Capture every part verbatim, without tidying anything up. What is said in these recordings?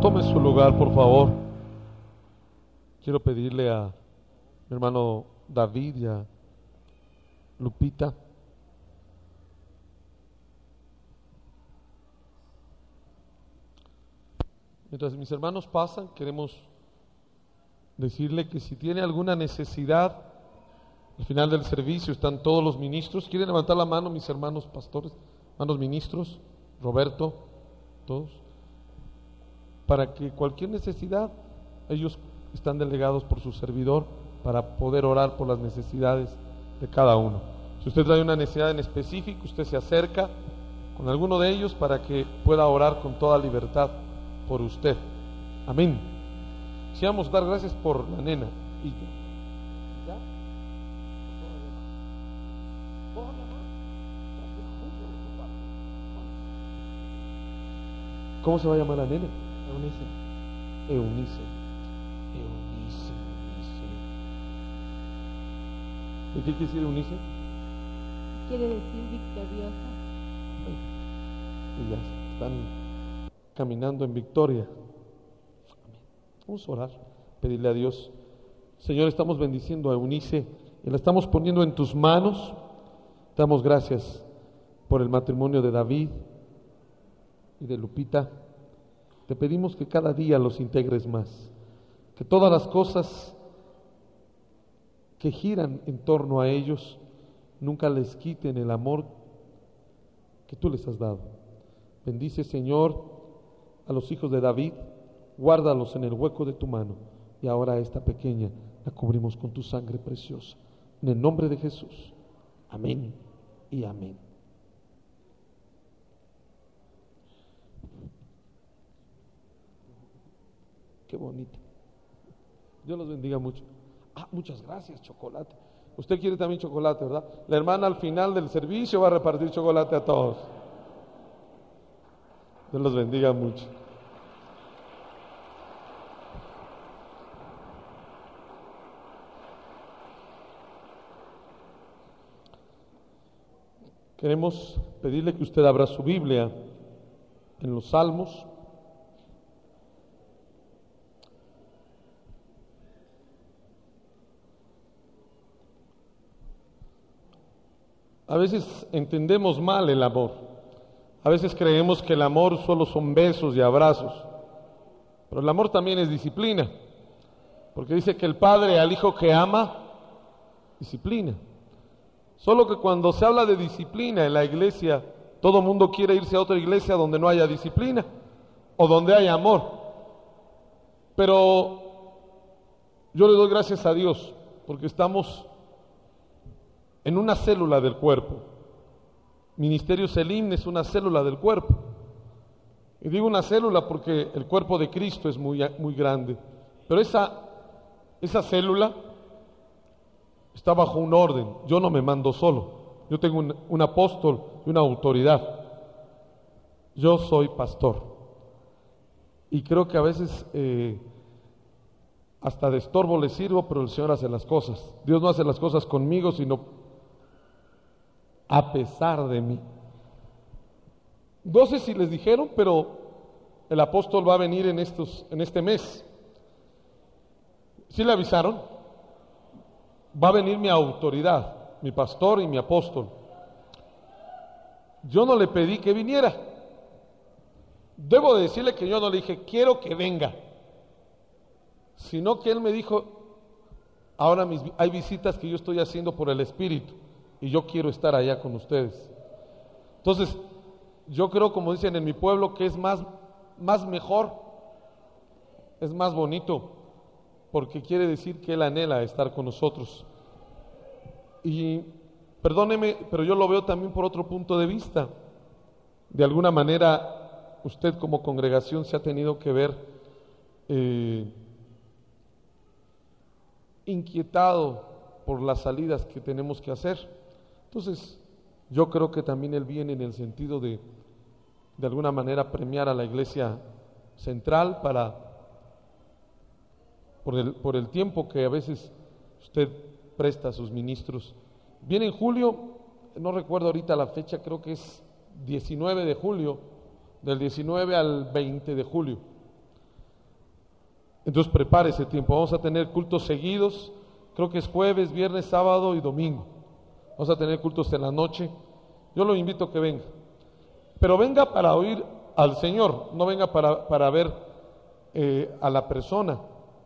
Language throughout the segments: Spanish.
Tome su lugar, por favor. Quiero pedirle a mi hermano David y a Lupita mientras mis hermanos pasan, queremos decirle que si tiene alguna necesidad, al final del servicio están todos los ministros. ¿Quieren levantar la mano mis hermanos pastores, hermanos ministros, Roberto, todos? Para que cualquier necesidad, ellos están delegados por su servidor para poder orar por las necesidades de cada uno. Si usted trae una necesidad en específico, usted se acerca con alguno de ellos para que pueda orar con toda libertad por usted. Amén. Quisiéramos dar gracias por la nena. ¿Y ya? ¿Cómo se va a llamar la nena? Eunice. Eunice. Eunice. Eunice. ¿Y qué quiere decir Eunice? Quiere decir victoriosa. Y ya están caminando en victoria. Vamos a orar, pedirle a Dios. Señor, estamos bendiciendo a Eunice y la estamos poniendo en tus manos. Damos gracias por el matrimonio de David y de Lupita. Te pedimos que cada día los integres más, que todas las cosas que giran en torno a ellos nunca les quiten el amor que tú les has dado. Bendice, Señor, a los hijos de David, guárdalos en el hueco de tu mano, y ahora a esta pequeña la cubrimos con tu sangre preciosa. En el nombre de Jesús. Amén y amén. Qué bonito. Dios los bendiga mucho. Ah, muchas gracias, chocolate. Usted quiere también chocolate, ¿verdad? La hermana al final del servicio va a repartir chocolate a todos. Dios los bendiga mucho. Queremos pedirle que usted abra su Biblia en los Salmos. A veces entendemos mal el amor. A veces creemos que el amor solo son besos y abrazos. Pero el amor también es disciplina. Porque dice que el padre al hijo que ama, disciplina. Solo que cuando se habla de disciplina en la iglesia, todo mundo quiere irse a otra iglesia donde no haya disciplina o donde haya amor. Pero yo le doy gracias a Dios porque estamos en una célula del cuerpo. Ministerio Selim es una célula del cuerpo. Y digo una célula porque el cuerpo de Cristo es muy, muy grande. Pero esa, esa célula está bajo un orden. Yo no me mando solo. Yo tengo un, un apóstol y una autoridad. Yo soy pastor. Y creo que a veces eh, hasta de estorbo le sirvo, pero el Señor hace las cosas. Dios no hace las cosas conmigo, sino a pesar de mí. No sé si les dijeron, pero el apóstol va a venir en, estos, en este mes. ¿Sí le avisaron? Va a venir mi autoridad, mi pastor y mi apóstol. Yo no le pedí que viniera. Debo de decirle que yo no le dije, quiero que venga. Sino que él me dijo, ahora mis, hay visitas que yo estoy haciendo por el Espíritu. Y yo quiero estar allá con ustedes. Entonces, yo creo, como dicen en mi pueblo, que es más, más mejor, es más bonito, porque quiere decir que Él anhela estar con nosotros. Y perdóneme, pero yo lo veo también por otro punto de vista. De alguna manera, usted como congregación se ha tenido que ver eh, inquietado por las salidas que tenemos que hacer. Entonces, yo creo que también Él viene en el sentido de, de alguna manera, premiar a la iglesia central para, por el, por el tiempo que a veces usted presta a sus ministros. Viene en julio, no recuerdo ahorita la fecha, creo que es diecinueve de julio, del diecinueve al veinte de julio. Entonces prepare ese tiempo. Vamos a tener cultos seguidos. Creo que es jueves, viernes, sábado y domingo. Vamos a tener cultos en la noche. Yo lo invito a que venga. Pero venga para oír al Señor, no venga para, para ver eh, a la persona.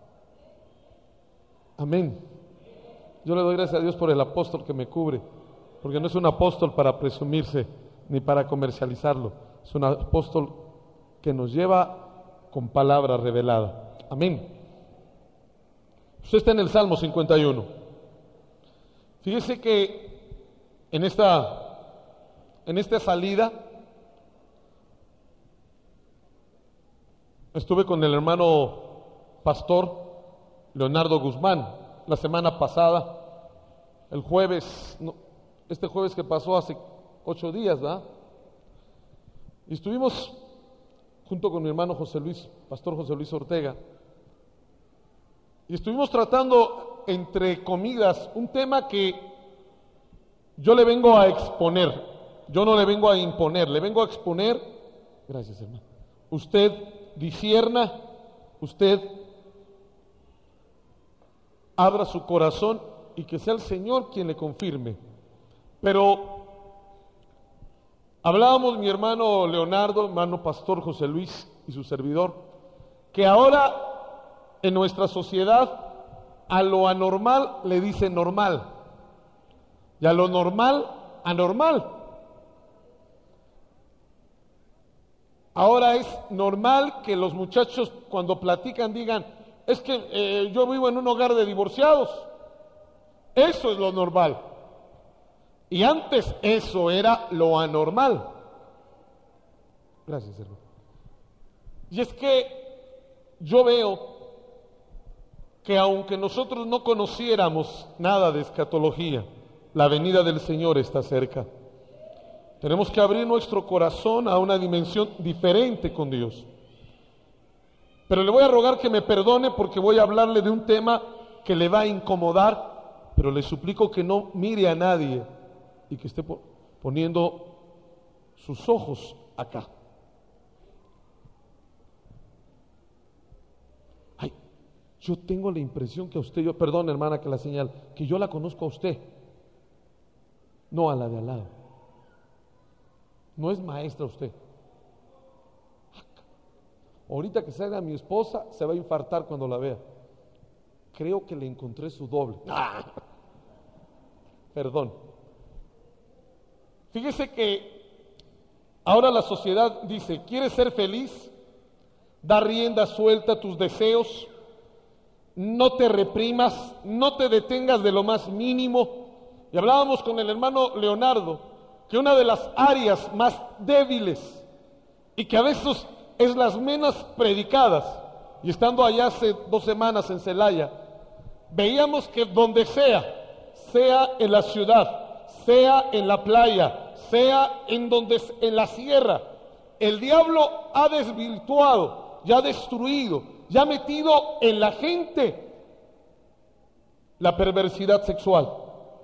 Amén. Yo le doy gracias a Dios por el apóstol que me cubre, porque no es un apóstol para presumirse ni para comercializarlo, es un apóstol que nos lleva con palabra revelada. Amén. Usted está en el Salmo cincuenta y uno. Fíjese que en esta, en esta salida estuve con el hermano pastor Leonardo Guzmán la semana pasada, el jueves, no, este jueves que pasó hace ocho días, ¿verdad? Y estuvimos junto con mi hermano José Luis, pastor José Luis Ortega, y estuvimos tratando entre comidas un tema que yo le vengo a exponer, yo no le vengo a imponer, le vengo a exponer. Gracias, hermano. Usted discierna, usted abra su corazón y que sea el Señor quien le confirme. Pero hablábamos mi hermano Leonardo, hermano pastor José Luis y su servidor, que ahora en nuestra sociedad a lo anormal le dice normal y a lo normal anormal. Ahora es normal que los muchachos cuando platican digan, es que eh, yo vivo en un hogar de divorciados. Eso es lo normal. Y antes eso era lo anormal. Gracias, hermano. Y es que yo veo que aunque nosotros no conociéramos nada de escatología, la venida del Señor está cerca. Tenemos que abrir nuestro corazón a una dimensión diferente con Dios. Pero le voy a rogar que me perdone porque voy a hablarle de un tema que le va a incomodar, pero le suplico que no mire a nadie y que esté poniendo sus ojos acá. Ay, yo tengo la impresión que a usted, yo, perdón hermana que la señal, que yo la conozco a usted, no a la de al lado. No es maestra usted. Ahorita que salga mi esposa se va a infartar cuando la vea. Creo que le encontré su doble. ¡Ah! Perdón. Fíjese que ahora la sociedad dice, ¿quieres ser feliz? Da rienda suelta a tus deseos, no te reprimas, no te detengas de lo más mínimo. Y hablábamos con el hermano Leonardo que una de las áreas más débiles y que a veces es las menos predicadas, y estando allá hace dos semanas en Celaya, veíamos que donde sea, sea en la ciudad, sea en la playa, sea en donde en la sierra, el diablo ha desvirtuado, ya ha destruido, ya ha metido en la gente la perversidad sexual.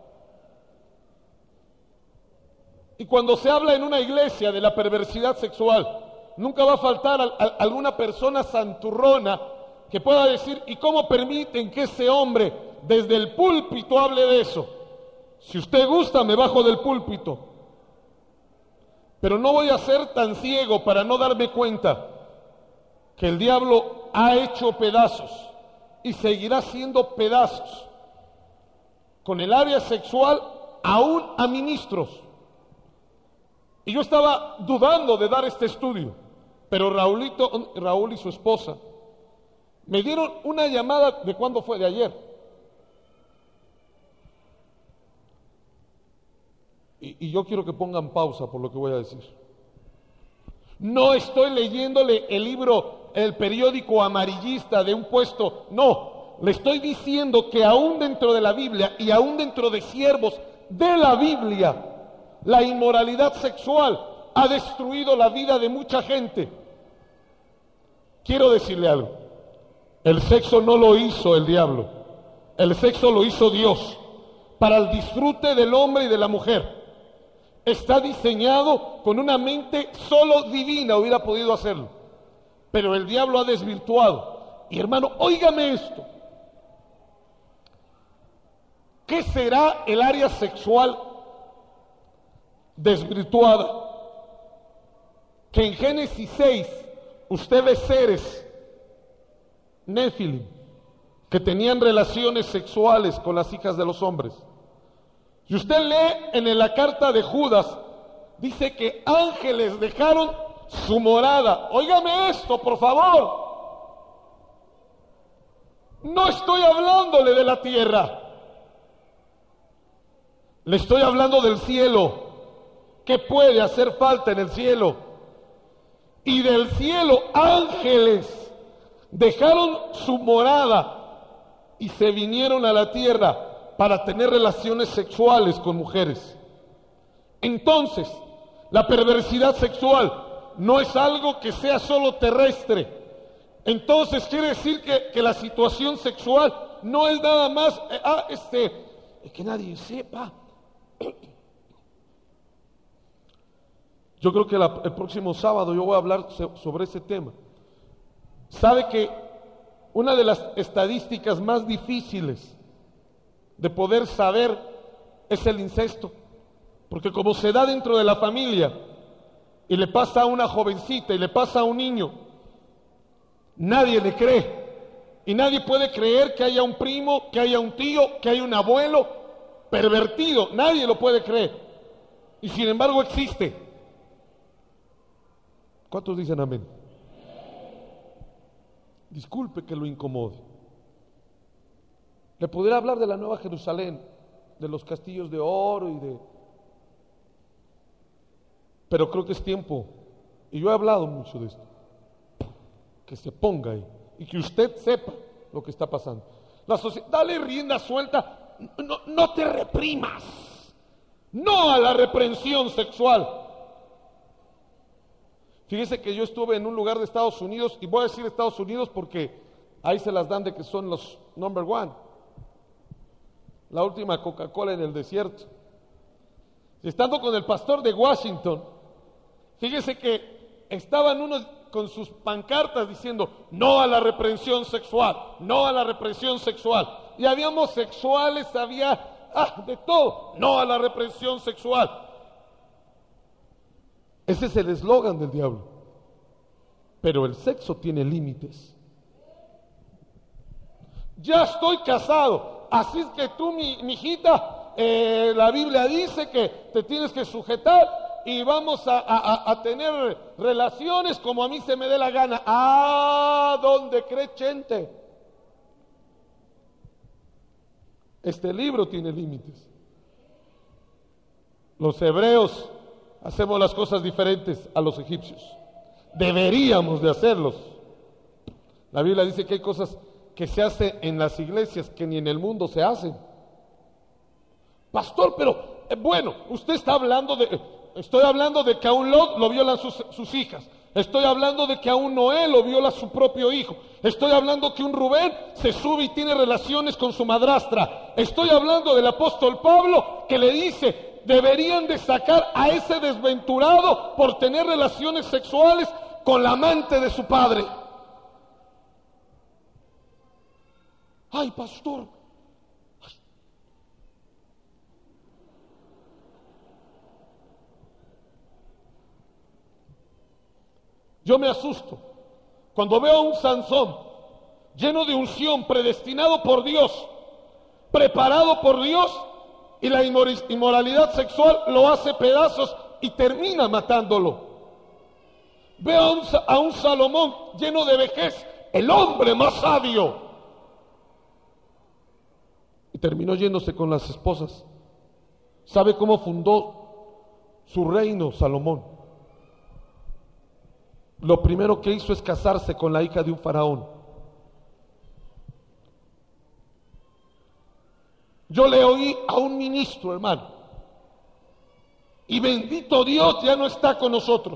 Y cuando se habla en una iglesia de la perversidad sexual, nunca va a faltar a, a, alguna persona santurrona que pueda decir, ¿y cómo permiten que ese hombre desde el púlpito hable de eso? Si usted gusta, me bajo del púlpito. Pero no voy a ser tan ciego para no darme cuenta que el diablo ha hecho pedazos y seguirá siendo pedazos con el área sexual aún a ministros. Y yo estaba dudando de dar este estudio, pero Raulito, Raúl y su esposa me dieron una llamada. ¿De cuándo fue? De ayer. Y, y yo quiero que pongan pausa por lo que voy a decir. No estoy leyéndole el libro, el periódico amarillista de un puesto, no. Le estoy diciendo que aún dentro de la Biblia y aún dentro de siervos de la Biblia, la inmoralidad sexual ha destruido la vida de mucha gente. Quiero decirle algo. El sexo no lo hizo el diablo. El sexo lo hizo Dios para el disfrute del hombre y de la mujer. Está diseñado con una mente solo divina, hubiera podido hacerlo. Pero el diablo ha desvirtuado. Y hermano, óigame esto. ¿Qué será el área sexual desvirtuada? Que en Génesis seis usted ve seres Nefilim que tenían relaciones sexuales con las hijas de los hombres. Si usted lee en la carta de Judas, dice que ángeles dejaron su morada. Óigame esto, por favor. No estoy hablándole de la tierra. Le estoy hablando del cielo. ¿Qué puede hacer falta en el cielo? Y del cielo ángeles dejaron su morada y se vinieron a la tierra para tener relaciones sexuales con mujeres. Entonces, la perversidad sexual no es algo que sea solo terrestre. Entonces quiere decir que, que la situación sexual no es nada más, eh, ah, este, que nadie sepa. Yo creo que la, el próximo sábado yo voy a hablar sobre ese tema. ¿Sabe que una de las estadísticas más difíciles de poder saber es el incesto? Porque como se da dentro de la familia y le pasa a una jovencita y le pasa a un niño, nadie le cree. Y nadie puede creer que haya un primo, que haya un tío, que haya un abuelo pervertido. Nadie lo puede creer. Y sin embargo existe. ¿Cuántos dicen amén? Disculpe que lo incomode. Le pudiera hablar de la Nueva Jerusalén, de los castillos de oro y de... Pero creo que es tiempo, y yo he hablado mucho de esto, que se ponga ahí y que usted sepa lo que está pasando. La sociedad, dale rienda suelta, no, no te reprimas, no a la reprensión sexual. Fíjese que yo estuve en un lugar de Estados Unidos, y voy a decir Estados Unidos porque ahí se las dan de que son los number one. La última Coca-Cola en el desierto. Estando con el pastor de Washington, fíjese que estaban unos con sus pancartas diciendo no a la reprensión sexual, no a la reprensión sexual. Y había homosexuales, había ah, de todo, no a la reprensión sexual. Ese es el eslogan del diablo. Pero el sexo tiene límites. Ya estoy casado, así es que tú, mi, mi hijita, eh, la Biblia dice que te tienes que sujetar y vamos a, a, a tener relaciones como a mí se me dé la gana. Ah, ¿dónde cree gente? Este libro tiene límites. Los hebreos hacemos las cosas diferentes a los egipcios. Deberíamos de hacerlos. La Biblia dice que hay cosas que se hacen en las iglesias que ni en el mundo se hacen. Pastor, pero eh, bueno, usted está hablando de, eh, estoy hablando de que a un Lot lo violan sus, sus hijas. Estoy hablando de que a un Noé lo viola su propio hijo. Estoy hablando que un Rubén se sube y tiene relaciones con su madrastra. Estoy hablando del apóstol Pablo que le dice, deberían de sacar a ese desventurado por tener relaciones sexuales con la amante de su padre. Ay, pastor. Ay. Yo me asusto cuando veo a un Sansón lleno de unción, predestinado por Dios, preparado por Dios, y la inmoralidad sexual lo hace pedazos y termina matándolo. Veo a un, a un Salomón lleno de vejez, el hombre más sabio, y terminó yéndose con las esposas. ¿Sabe cómo fundó su reino Salomón? Lo primero que hizo es casarse con la hija de un faraón. Yo le oí a un ministro, hermano, y bendito Dios ya no está con nosotros,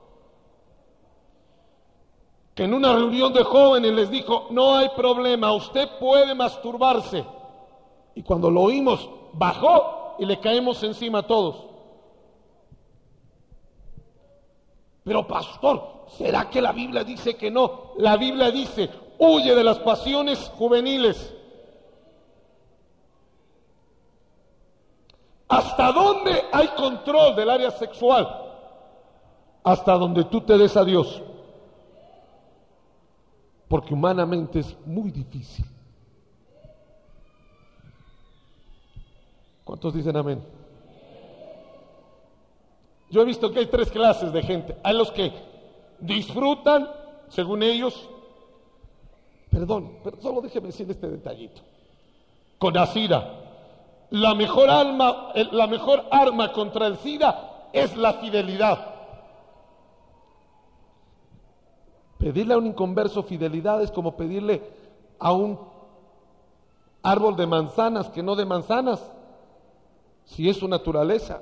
que en una reunión de jóvenes les dijo, no hay problema, usted puede masturbarse. Y cuando lo oímos, bajó y le caemos encima a todos. Pero pastor, ¿será que la Biblia dice que no? La Biblia dice, huye de las pasiones juveniles. ¿Hasta dónde hay control del área sexual? Hasta donde tú te des a Dios. Porque humanamente es muy difícil. ¿Cuántos dicen amén? Yo he visto que hay tres clases de gente. Hay los que disfrutan, según ellos. Perdón, pero solo déjeme decir este detallito. Con la SIDA. La mejor arma, la mejor arma contra el SIDA es la fidelidad. Pedirle a un inconverso fidelidad es como pedirle a un árbol de manzanas que no de manzanas, si es su naturaleza.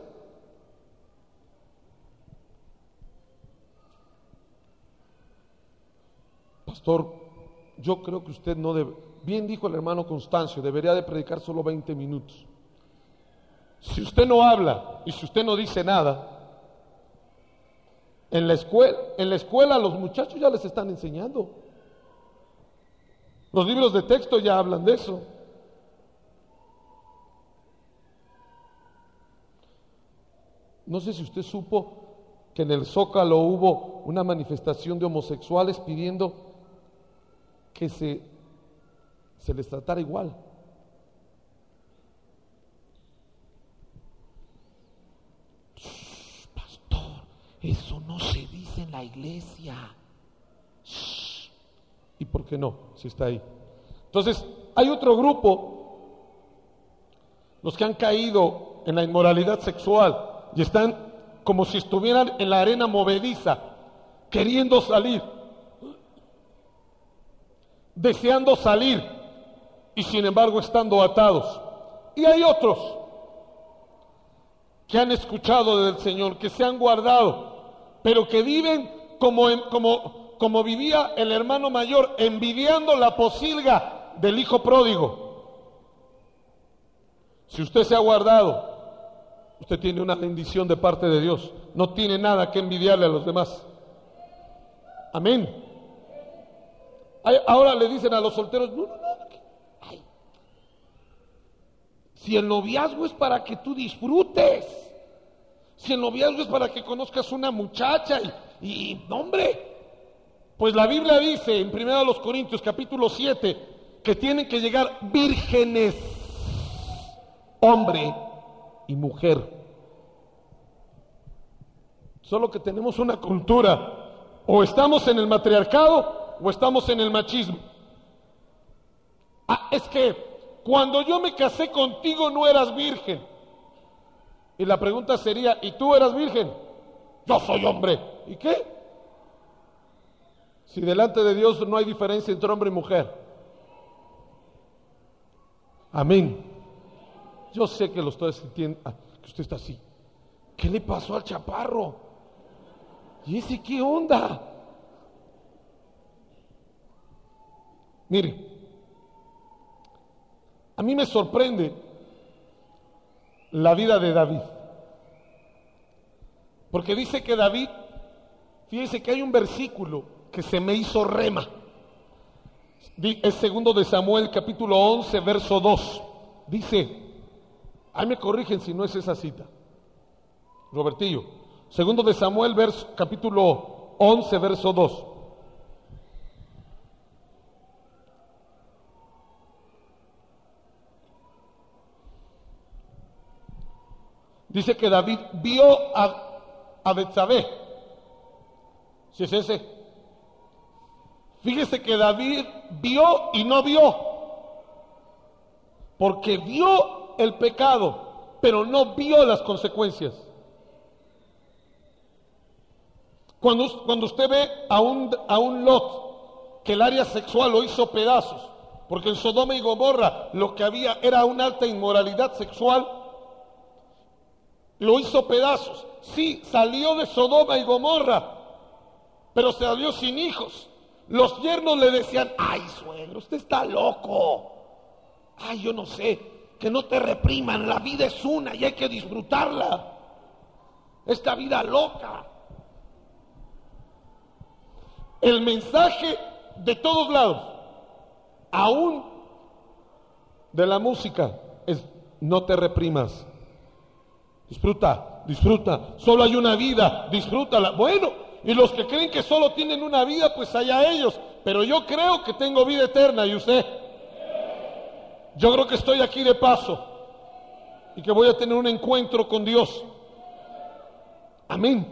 Pastor, yo creo que usted no debe, bien dijo el hermano Constancio, debería de predicar solo veinte minutos. Si usted no habla y si usted no dice nada, en la escuela, en la escuela los muchachos ya les están enseñando. Los libros de texto ya hablan de eso. No sé si usted supo que en el Zócalo hubo una manifestación de homosexuales pidiendo que se, se les tratara igual. Shh, pastor, eso no se dice en la iglesia. Shh. ¿Y por qué no? Si está ahí. Entonces, hay otro grupo, los que han caído en la inmoralidad sexual y están como si estuvieran en la arena movediza, queriendo salir, deseando salir y sin embargo estando atados. Y hay otros que han escuchado del Señor, que se han guardado, pero que viven como, en, como, como vivía el hermano mayor, envidiando la posilga del hijo pródigo. Si usted se ha guardado, usted tiene una bendición de parte de Dios. No tiene nada que envidiarle a los demás. Amén. Ahora le dicen a los solteros, no, no, no. Ay. Si el noviazgo es para que tú disfrutes, si el noviazgo es para que conozcas una muchacha y, y no, hombre, pues la Biblia dice en primera de los Corintios capítulo siete que tienen que llegar vírgenes, hombre y mujer. Solo que tenemos una cultura, o estamos en el matriarcado o estamos en el machismo. Ah, es que cuando yo me casé contigo no eras virgen. Y la pregunta sería, ¿y tú eras virgen? Yo soy hombre. ¿Y qué? Si delante de Dios no hay diferencia entre hombre y mujer. Amén. Yo sé que lo estoy sintiendo, ah, que usted está así. ¿Qué le pasó al chaparro? ¿Y ese qué onda? Mire, a mí me sorprende la vida de David. Porque dice que David, fíjese que hay un versículo que se me hizo rema. Es segundo de Samuel, capítulo once, verso dos. Dice, ahí me corrigen si no es esa cita, Robertillo. Segundo de Samuel, verso, capítulo once, verso dos. Dice que David vio a, a Betsabé. Si es ese. Fíjese que David vio y no vio. Porque vio el pecado, pero no vio las consecuencias. Cuando, cuando usted ve a un, a un Lot, que el área sexual lo hizo pedazos, porque en Sodoma y Gomorra lo que había era una alta inmoralidad sexual, lo hizo pedazos. Sí, salió de Sodoma y Gomorra, pero salió sin hijos. Los yernos le decían, ay suegro, usted está loco. Ay, yo no sé, que no te repriman, la vida es una y hay que disfrutarla. Esta vida loca. El mensaje de todos lados, aún de la música, es no te reprimas. Disfruta, disfruta. Solo hay una vida, disfrútala. Bueno, y los que creen que solo tienen una vida, pues allá ellos. Pero yo creo que tengo vida eterna, ¿y usted? Yo creo que estoy aquí de paso y que voy a tener un encuentro con Dios. Amén.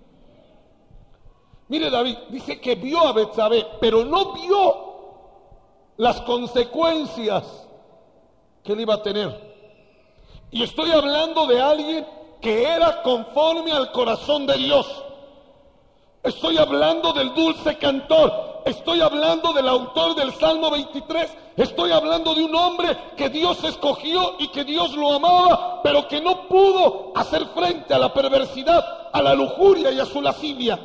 Mire, David dice que vio a Betsabé, pero no vio las consecuencias que él iba a tener. Y estoy hablando de alguien que era conforme al corazón de Dios. Estoy hablando del dulce cantor. Estoy hablando del autor del Salmo veintitrés. Estoy hablando de un hombre que Dios escogió y que Dios lo amaba, pero que no pudo hacer frente a la perversidad, a la lujuria y a su lascivia.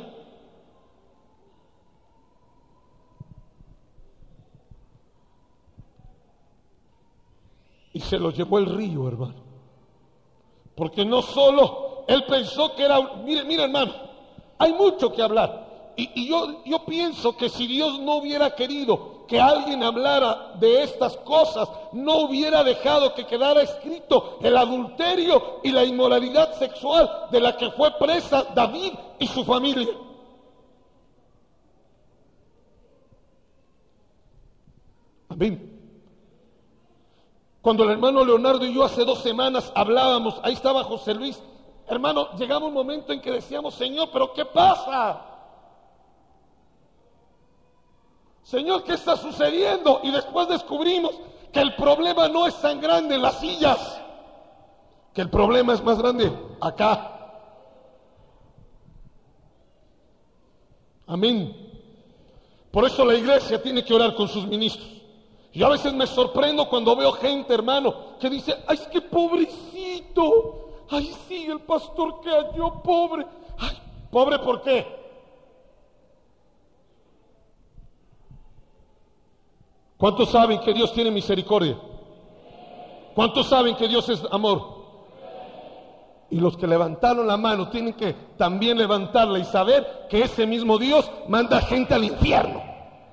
Y se lo llevó el río, hermano. Porque no solo él pensó que era... Mire, mire, hermano, hay mucho que hablar. Y, y yo, yo pienso que si Dios no hubiera querido que alguien hablara de estas cosas, no hubiera dejado que quedara escrito el adulterio y la inmoralidad sexual de la que fue presa David y su familia. Amén. Cuando el hermano Leonardo y yo hace dos semanas hablábamos, ahí estaba José Luis, hermano, llegaba un momento en que decíamos, Señor, ¿pero qué pasa? Señor, ¿qué está sucediendo? Y después descubrimos que el problema no es tan grande en las sillas, que el problema es más grande acá. Amén. Por eso la iglesia tiene que orar con sus ministros. Yo a veces me sorprendo cuando veo gente, hermano, que dice, ay, es que pobrecito, ay, sí, el pastor que halló pobre. Ay, ¿pobre por qué? ¿Cuántos saben que Dios tiene misericordia? ¿Cuántos saben que Dios es amor? Y los que levantaron la mano tienen que también levantarla y saber que ese mismo Dios manda gente al infierno.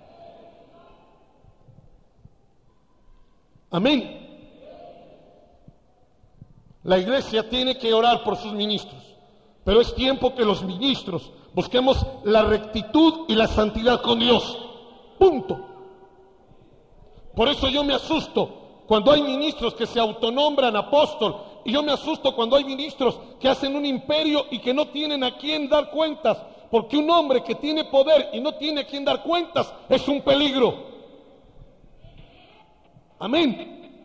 Amén. La iglesia tiene que orar por sus ministros, pero es tiempo que los ministros busquemos la rectitud y la santidad con Dios. Punto. Por eso yo me asusto cuando hay ministros que se autonombran apóstol, y yo me asusto cuando hay ministros que hacen un imperio y que no tienen a quién dar cuentas, porque un hombre que tiene poder y no tiene a quién dar cuentas es un peligro. Amén.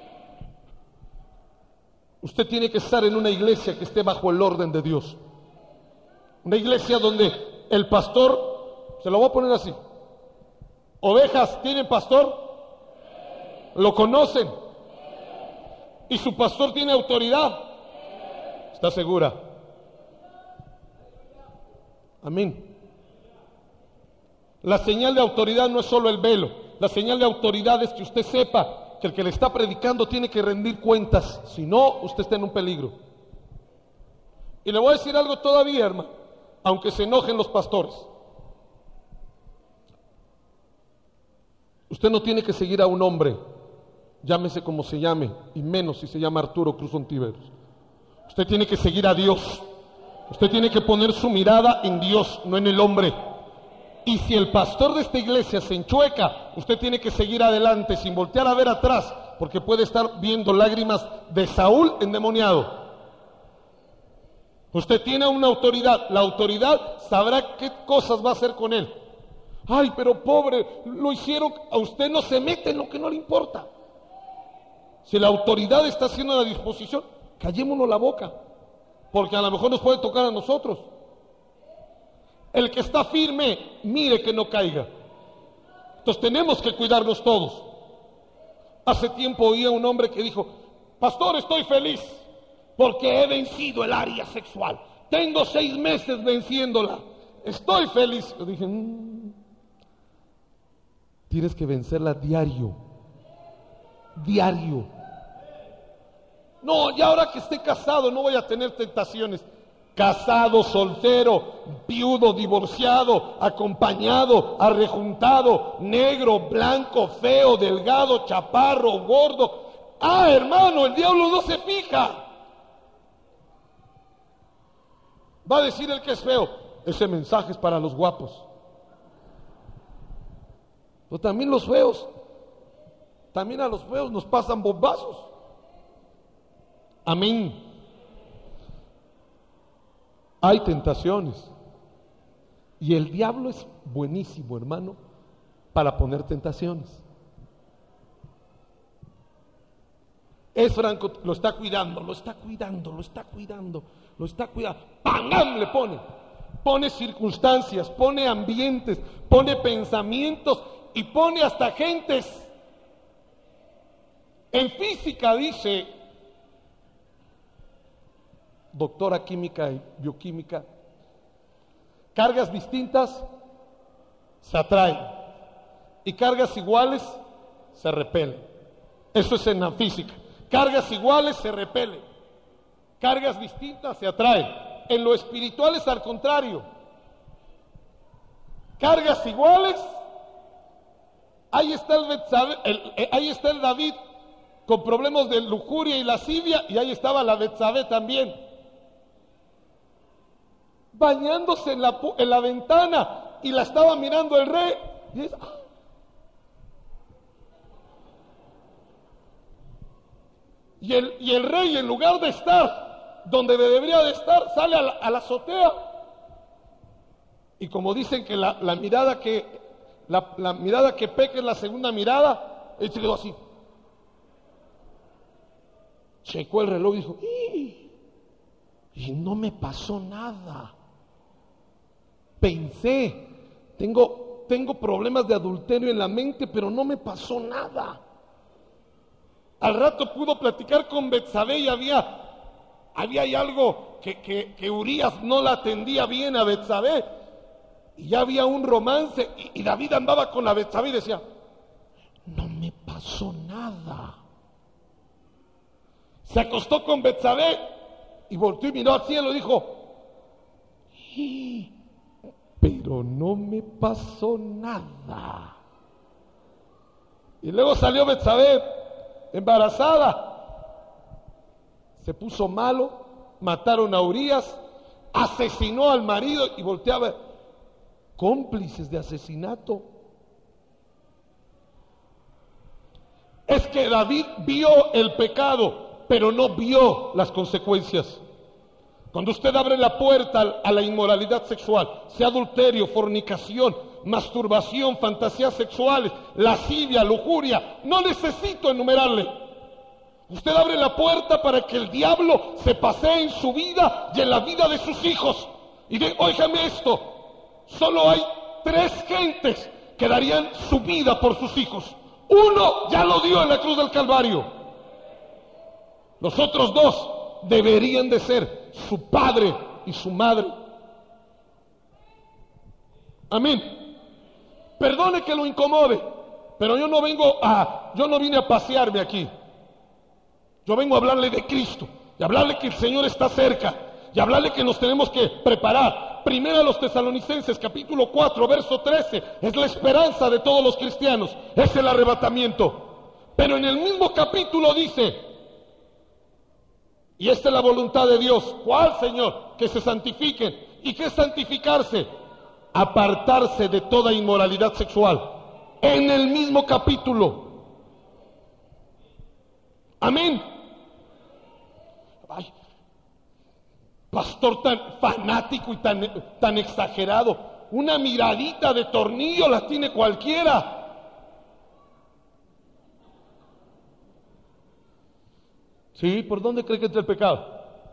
Usted tiene que estar en una iglesia que esté bajo el orden de Dios. Una iglesia donde el pastor, se lo voy a poner así, ovejas tienen pastor, lo conocen, y su pastor tiene autoridad. ¿Está segura? Amén. La señal de autoridad no es solo el velo. La señal de autoridad es que usted sepa que el que le está predicando tiene que rendir cuentas. Si no, usted está en un peligro. Y le voy a decir algo todavía, hermano, aunque se enojen los pastores. Usted no tiene que seguir a un hombre, llámese como se llame, y menos si se llama Arturo Cruz Ontiveros. Usted tiene que seguir a Dios. Usted tiene que poner su mirada en Dios, no en el hombre. Y si el pastor de esta iglesia se enchueca, usted tiene que seguir adelante sin voltear a ver atrás, porque puede estar viendo lágrimas de Saúl endemoniado. Usted tiene una autoridad, la autoridad sabrá qué cosas va a hacer con él. Ay, pero pobre, lo hicieron, a usted no se mete en lo que no le importa. Si la autoridad está haciendo la disposición, callémonos la boca, porque a lo mejor nos puede tocar a nosotros. El que está firme, mire que no caiga. Entonces tenemos que cuidarnos todos. Hace tiempo oí a un hombre que dijo, pastor, estoy feliz porque he vencido el área sexual. Tengo seis meses venciéndola. Estoy feliz. Yo dije, mmm, tienes que vencerla diario. Diario. No, ya ahora que esté casado no voy a tener tentaciones. casado, soltero, viudo, divorciado, acompañado, arrejuntado, negro, blanco, feo, delgado, chaparro, gordo. Ah, hermano, el diablo no se fija. Va a decir el que es feo, ese mensaje es para los guapos. Pero también los feos, también a los feos nos pasan bombazos. Amén. Hay tentaciones. Y el diablo es buenísimo, hermano, para poner tentaciones. Es Franco, lo está cuidando, lo está cuidando, lo está cuidando, lo está cuidando. ¡Pam! Le pone. Pone circunstancias, pone ambientes, pone pensamientos y pone hasta gentes. En física dice, doctora química y bioquímica, cargas distintas se atraen y cargas iguales se repelen. Eso es en la física. Cargas iguales se repelen, cargas distintas se atraen. En lo espiritual es al contrario. Cargas iguales, ahí está el, Betsabe, el eh, ahí está el David con problemas de lujuria y lascivia, y ahí estaba la Betsabé también, bañándose en la, en la ventana, y la estaba mirando el rey, y es, ¡ah! Y el, y el rey, en lugar de estar donde debería de estar, sale a la, a la azotea. Y como dicen que la, la mirada que la, la mirada que peca es la segunda mirada, él se quedó así. Checó el reloj y dijo, ¡y! y no me pasó nada. Pensé, tengo, tengo problemas de adulterio en la mente, pero no me pasó nada. Al rato pudo platicar con Betsabé y había, había ahí algo que, que, que Urías no la atendía bien a Betsabé. Y ya había un romance y, y David andaba con la Betsabé y decía, no me pasó nada. Se acostó con Betsabé y volteó y miró al cielo y dijo, pero no me pasó nada. Y luego salió Betsabé embarazada, se puso malo, mataron a Urías, asesinó al marido y volteaba, cómplices de asesinato. Es que David vio el pecado, pero no vio las consecuencias. Cuando usted abre la puerta a la inmoralidad sexual, sea adulterio, fornicación, masturbación, fantasías sexuales, lascivia, lujuria, no necesito enumerarle. Usted abre la puerta para que el diablo se pasee en su vida y en la vida de sus hijos. Y de, óigame esto, solo hay tres gentes que darían su vida por sus hijos. Uno ya lo dio en la cruz del Calvario. Los otros dos deberían de ser su padre y su madre. Amén. Perdone que lo incomode, pero yo no vengo a, yo no vine a pasearme aquí. Yo vengo a hablarle de Cristo, y hablarle que el Señor está cerca, y hablarle que nos tenemos que preparar. Primera a los Tesalonicenses, capítulo cuatro, verso trece, es la esperanza de todos los cristianos, es el arrebatamiento. Pero en el mismo capítulo dice, y esta es la voluntad de Dios. ¿Cuál, Señor? Que se santifiquen. ¿Y qué es santificarse? Apartarse de toda inmoralidad sexual. En el mismo capítulo. Amén. Ay, pastor tan fanático y tan, tan exagerado. Una miradita de tornillo la tiene cualquiera. ¿Sí? ¿Por dónde cree que entra el pecado?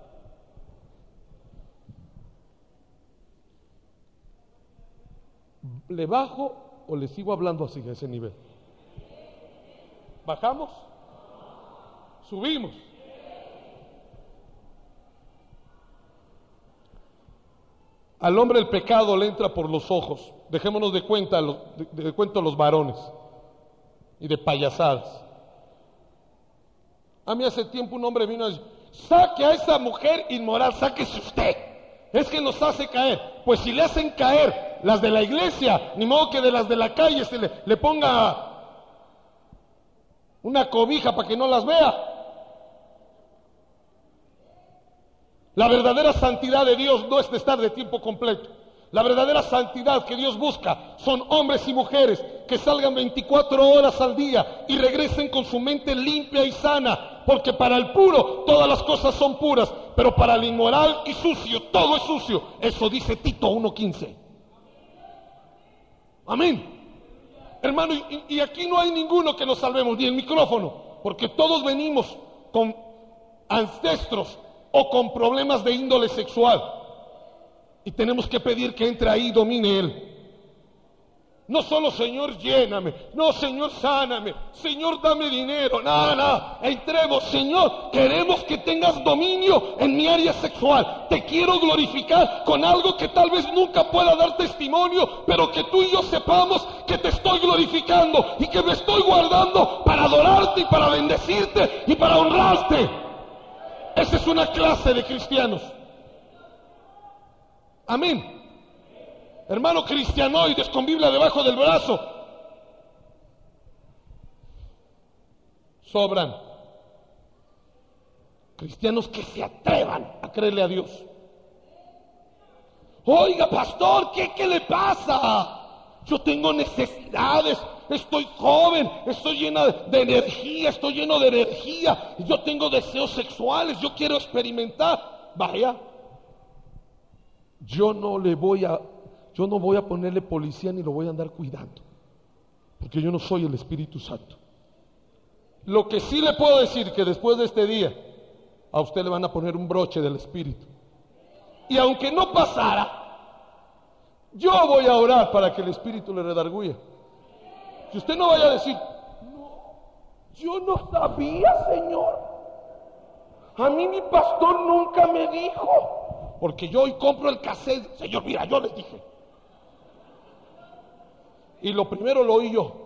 ¿Le bajo o le sigo hablando así, a ese nivel? ¿Bajamos? ¿Subimos? Al hombre el pecado le entra por los ojos. Dejémonos de cuenta, de, de cuento los varones y de payasadas. A mí hace tiempo un hombre vino y dijo, saque a esa mujer inmoral, sáquese usted. Es que nos hace caer. Pues si le hacen caer las de la iglesia, ni modo que de las de la calle se le, le ponga una cobija para que no las vea. La verdadera santidad de Dios no es de estar de tiempo completo. La verdadera santidad que Dios busca son hombres y mujeres que salgan veinticuatro horas al día y regresen con su mente limpia y sana, porque para el puro todas las cosas son puras, pero para el inmoral y sucio todo es sucio. Eso dice Tito uno quince. Amén. Hermano, y, y aquí no hay ninguno que nos salvemos, ni el micrófono, porque todos venimos con ancestros o con problemas de índole sexual, y tenemos que pedir que entre ahí y domine Él. No solo Señor lléname, no Señor sáname, Señor dame dinero, nada, nada, entremos, Señor, queremos que tengas dominio en mi área sexual, te quiero glorificar con algo que tal vez nunca pueda dar testimonio, pero que tú y yo sepamos que te estoy glorificando y que me estoy guardando para adorarte y para bendecirte y para honrarte. Esa es una clase de cristianos. Amén. Hermano cristianoides con Biblia debajo del brazo, sobran. Cristianos que se atrevan a creerle a Dios. Oiga, pastor, ¿qué, qué le pasa? Yo tengo necesidades, estoy joven, estoy llena de energía, estoy lleno de energía, yo tengo deseos sexuales, yo quiero experimentar. Vaya, yo no le voy a, yo no voy a ponerle policía ni lo voy a andar cuidando, porque yo no soy el Espíritu Santo. Lo que sí le puedo decir que después de este día, a usted le van a poner un broche del Espíritu. Y aunque no pasara, yo voy a orar para que el Espíritu le redarguya. Si usted no vaya a decir, no, yo no sabía, Señor. A mí mi pastor nunca me dijo. Porque yo hoy compro el cassette. Señor, mira, yo les dije. Y lo primero lo oí yo.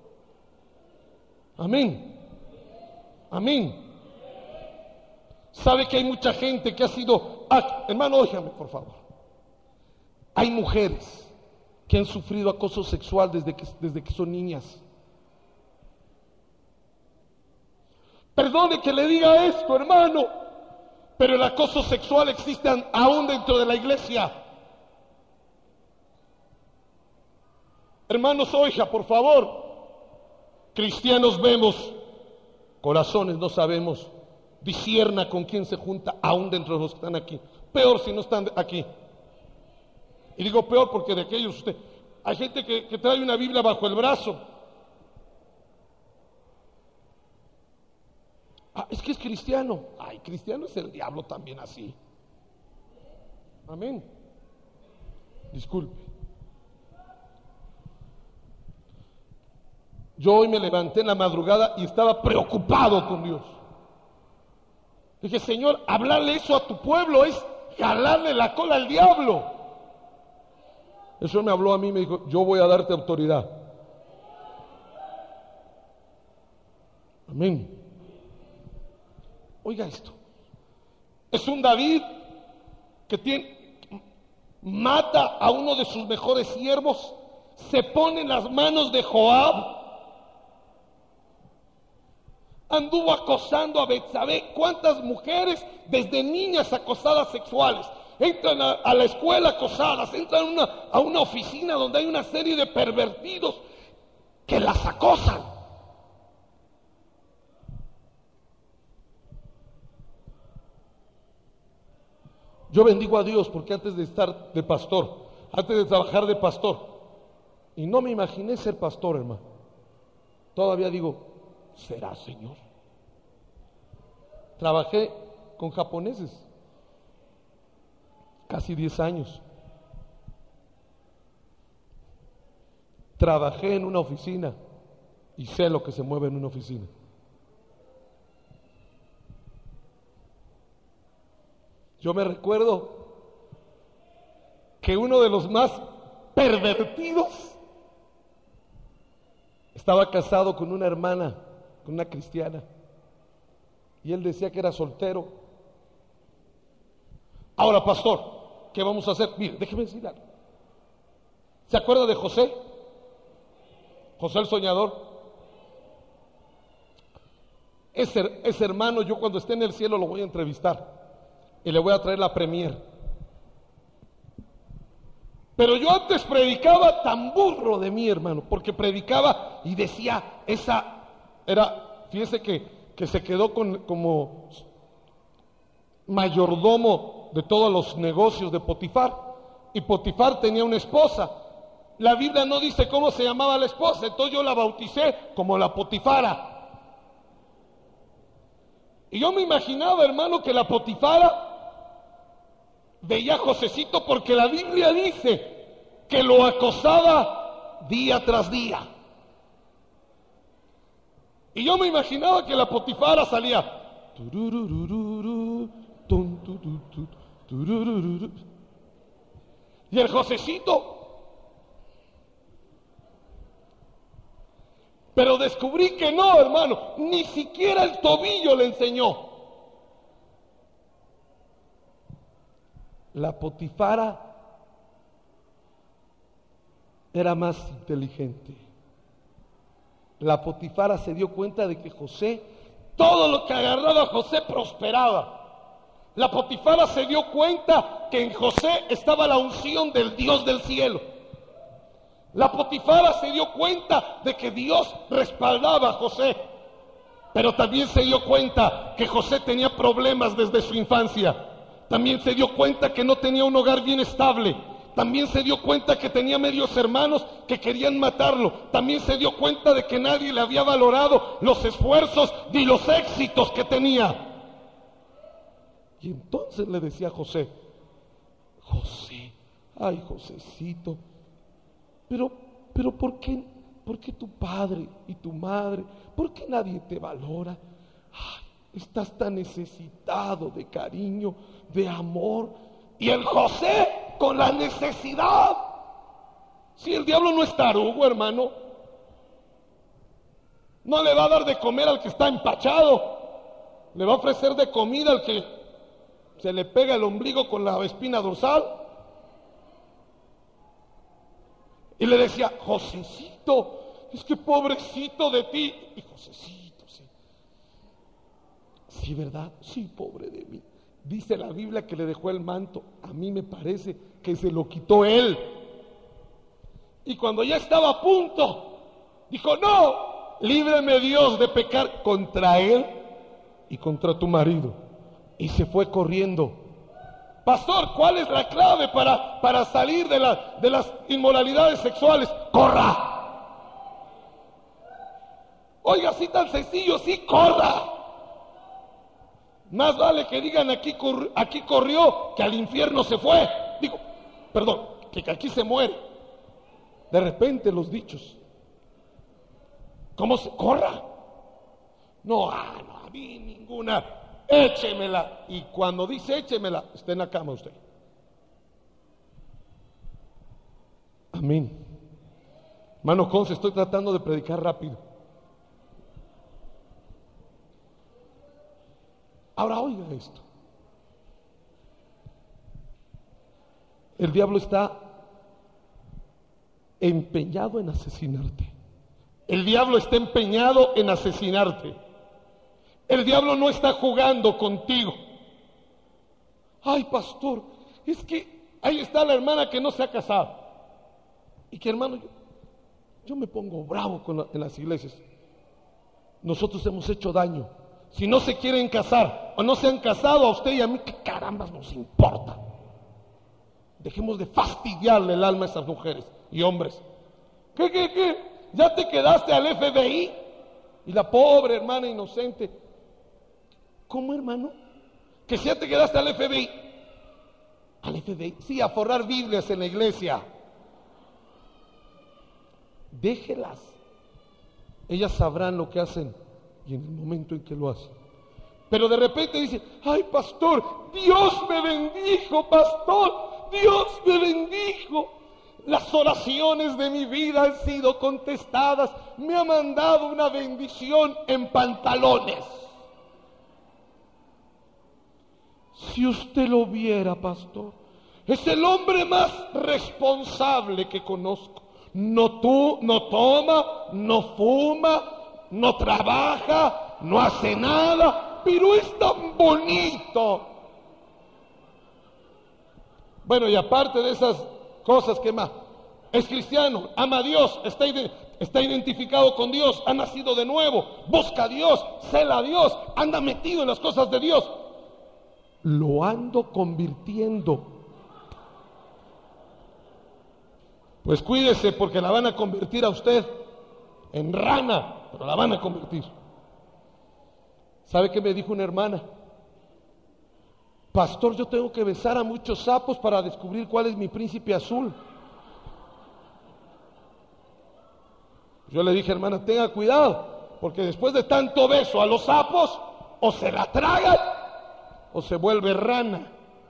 Amén. Amén. ¿Sabe que hay mucha gente que ha sido... Ah, hermano, óigame, por favor. Hay mujeres que han sufrido acoso sexual desde que, desde que son niñas. Perdone que le diga esto, hermano, pero el acoso sexual existe aún dentro de la iglesia. Hermanos, oiga, por favor. Cristianos vemos, corazones no sabemos. Discierna con quién se junta aún dentro de los que están aquí. Peor si no están aquí. Y digo peor porque de aquellos usted, hay gente que, que trae una Biblia bajo el brazo. Ah, es que es cristiano. Ay, cristiano es el diablo también así. Amén. Disculpe. Yo hoy me levanté en la madrugada y estaba preocupado con Dios. Dije, Señor, hablarle eso a tu pueblo es jalarle la cola al diablo. Eso me habló a mí, me dijo, yo voy a darte autoridad. Amén. Oiga esto. Es un David que tiene, mata a uno de sus mejores siervos, se pone en las manos de Joab, anduvo acosando a Betsabé. ¿Cuántas mujeres desde niñas acosadas sexuales? Entran a, a la escuela acosadas, entran a una, a una oficina donde hay una serie de pervertidos que las acosan. Yo bendigo a Dios porque antes de estar de pastor, antes de trabajar de pastor, y no me imaginé ser pastor, hermano, todavía digo, ¿será, Señor? Trabajé con japoneses casi diez años. Trabajé en una oficina y sé lo que se mueve en una oficina. Yo me recuerdo que uno de los más pervertidos estaba casado con una hermana, con una cristiana, y él decía que era soltero. Ahora, pastor, ¿qué vamos a hacer? Mire, déjeme decir algo. ¿Se acuerda de José? José el soñador. Ese, ese hermano, yo cuando esté en el cielo lo voy a entrevistar y le voy a traer la premier. Pero yo antes predicaba tan burro de mí, hermano, porque predicaba y decía, esa era, fíjese que, que se quedó con, como mayordomo de todos los negocios de Potifar, y Potifar tenía una esposa. La Biblia no dice cómo se llamaba la esposa, entonces yo la bauticé como la Potifara. Y yo me imaginaba, hermano, que la Potifara veía a Josecito, porque la Biblia dice que lo acosaba día tras día. Y yo me imaginaba que la Potifara salía y el Josecito. Pero descubrí que no, hermano, ni siquiera el tobillo le enseñó. La Potifara era más inteligente. La Potifara se dio cuenta de que José, todo lo que agarraba a José prosperaba. La Potifara se dio cuenta que en José estaba la unción del Dios del cielo. La Potifara se dio cuenta de que Dios respaldaba a José, pero también se dio cuenta que José tenía problemas desde su infancia. También se dio cuenta que no tenía un hogar bien estable. También se dio cuenta que tenía medios hermanos que querían matarlo. También se dio cuenta de que nadie le había valorado los esfuerzos ni los éxitos que tenía. Y entonces le decía a José, José, ay Josecito, pero, pero ¿por qué, por qué tu padre y tu madre, por qué nadie te valora? Ay, estás tan necesitado de cariño, de amor. Y el José con la necesidad. Si el diablo no es tarugo, hermano, no le va a dar de comer al que está empachado, le va a ofrecer de comida al que se le pega el ombligo con la espina dorsal. Y le decía, Josecito, es que pobrecito de ti. Y Josecito, sí. Sí, ¿verdad? Sí, pobre de mí. Dice la Biblia que le dejó el manto. A mí me parece que se lo quitó él. Y cuando ya estaba a punto, dijo, no, líbreme Dios de pecar contra él y contra tu marido. Y se fue corriendo. Pastor, ¿cuál es la clave para, para salir de, la, de las inmoralidades sexuales? ¡Corra! Oiga, así tan sencillo, sí, corra. Más vale que digan aquí, cor, aquí corrió que al infierno se fue. Digo, perdón, que aquí se muere. De repente los dichos. ¿Cómo se corra? No, ah, no, a mí ninguna. Échemela. Y cuando dice échemela, está en la cama usted. Amén. Hermano Conce, estoy tratando de predicar rápido. Ahora oiga esto. El diablo está empeñado en asesinarte. El diablo está empeñado en asesinarte. El diablo no está jugando contigo. Ay, pastor, es que ahí está la hermana que no se ha casado. Y que, hermano, yo, yo me pongo bravo con la, en las iglesias. Nosotros hemos hecho daño. Si no se quieren casar o no se han casado, a usted y a mí, ¿qué carambas nos importa? Dejemos de fastidiarle el alma a esas mujeres y hombres. ¿Qué, qué, qué? ¿Ya te quedaste al F B I? Y la pobre hermana inocente. ¿Cómo, hermano? Que si ya te quedaste al F B I. ¿Al F B I? Sí, a forrar Biblias en la iglesia. Déjelas. Ellas sabrán lo que hacen y en el momento en que lo hacen. Pero de repente dicen, ay, pastor, Dios me bendijo, pastor, Dios me bendijo. Las oraciones de mi vida han sido contestadas. Me ha mandado una bendición en pantalones. Si usted lo viera, pastor, Es el hombre más responsable que conozco. No tú, no toma, no fuma, no trabaja, no hace nada, pero es tan bonito. Bueno, y aparte de esas cosas, ¿qué más? Es cristiano, ama a Dios, está, está identificado con Dios, ha nacido de nuevo, busca a Dios, cela a Dios, anda metido en las cosas de Dios. Lo ando convirtiendo. Pues cuídese, porque la van a convertir a usted en rana, pero la van a convertir. ¿Sabe qué me dijo una hermana? Pastor, yo tengo que besar a muchos sapos para descubrir cuál es mi príncipe azul. Yo le dije, hermana, tenga cuidado, porque después de tanto beso a los sapos, o se la tragan, o se vuelve rana.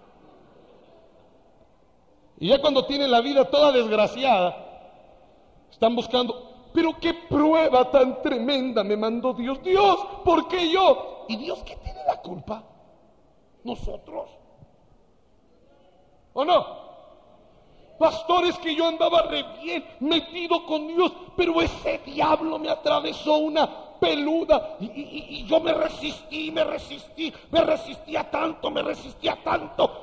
Y ya cuando tienen la vida toda desgraciada, están buscando, pero qué prueba tan tremenda me mandó Dios. Dios, ¿por qué yo? ¿Y Dios qué tiene la culpa? ¿Nosotros? ¿O no? Pastores, que yo andaba re bien, metido con Dios, pero ese diablo me atravesó una peluda y, y, y yo me resistí, me resistí, me resistía tanto, me resistía tanto.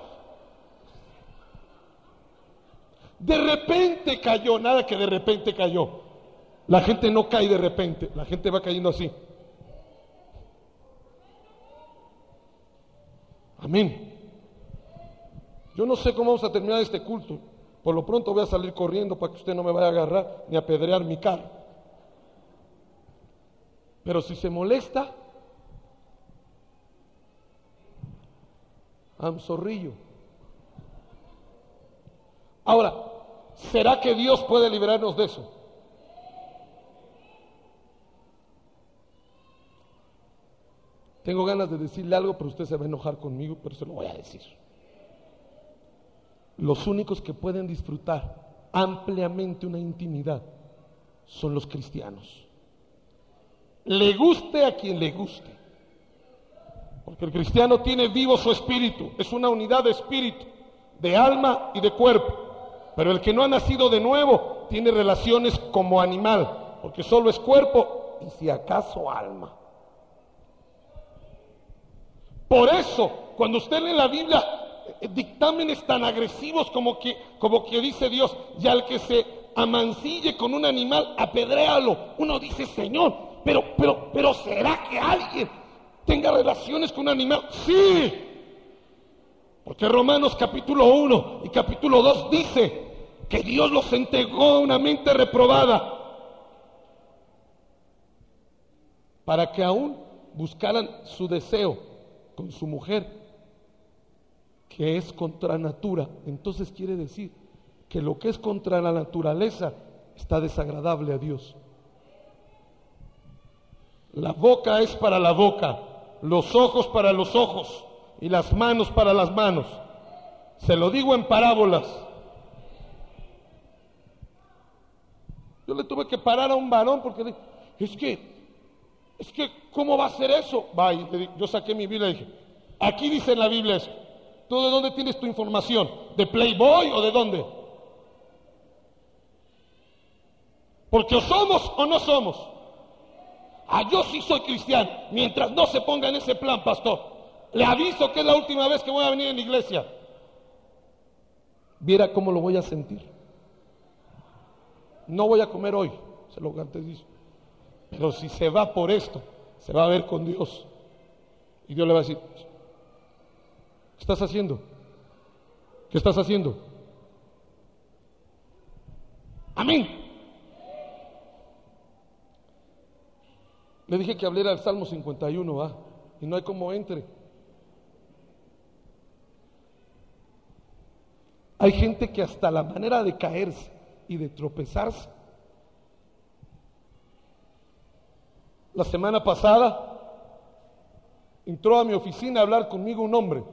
De repente cayó, nada que de repente cayó. La gente no cae de repente, la gente va cayendo así. Amén. Yo no sé cómo vamos a terminar este culto. Por lo pronto voy a salir corriendo para que usted no me vaya a agarrar ni a apedrear mi carro. Pero si se molesta, I'm sorry. Ahora, ¿será que Dios puede librarnos de eso? Tengo ganas de decirle algo, pero usted se va a enojar conmigo, pero se lo voy a decir. Los únicos que pueden disfrutar ampliamente una intimidad son los cristianos. Le guste a quien le guste. Porque el cristiano tiene vivo su espíritu, es una unidad de espíritu, de alma y de cuerpo. Pero el que no ha nacido de nuevo tiene relaciones como animal, porque solo es cuerpo y si acaso alma. Por eso, cuando usted lee la Biblia, dictámenes tan agresivos como que, como que dice Dios, y al que se amancille con un animal, apedréalo. Uno dice, Señor, pero, pero, pero ¿será que alguien tenga relaciones con un animal? Sí, porque Romanos capítulo uno y capítulo dos dice que Dios los entregó a una mente reprobada para que aún buscaran su deseo con su mujer, que es contra natura. Entonces quiere decir que lo que es contra la naturaleza está desagradable a Dios. La boca es para la boca, los ojos para los ojos y las manos para las manos. Se lo digo en parábolas. Yo le tuve que parar a un varón porque le, es que es que ¿cómo va a ser eso? Va, y le, yo saqué mi Biblia y dije, aquí dice en la Biblia eso. ¿Tú de dónde tienes tu información? ¿De Playboy o de dónde? Porque o somos o no somos. Ah, yo sí soy cristiano, mientras no se ponga en ese plan, pastor. Le aviso que es la última vez que voy a venir en la iglesia. Viera cómo lo voy a sentir. No voy a comer hoy, se lo antes dicho. Pero si se va por esto, se va a ver con Dios. Y Dios le va a decir, ¿qué estás haciendo? ¿Qué estás haciendo? Amén. Le dije que hablara el Salmo cincuenta y uno, ¿ah? Y no hay cómo entre. Hay gente que hasta la manera de caerse y de tropezarse. La semana pasada entró a mi oficina a hablar conmigo un hombre.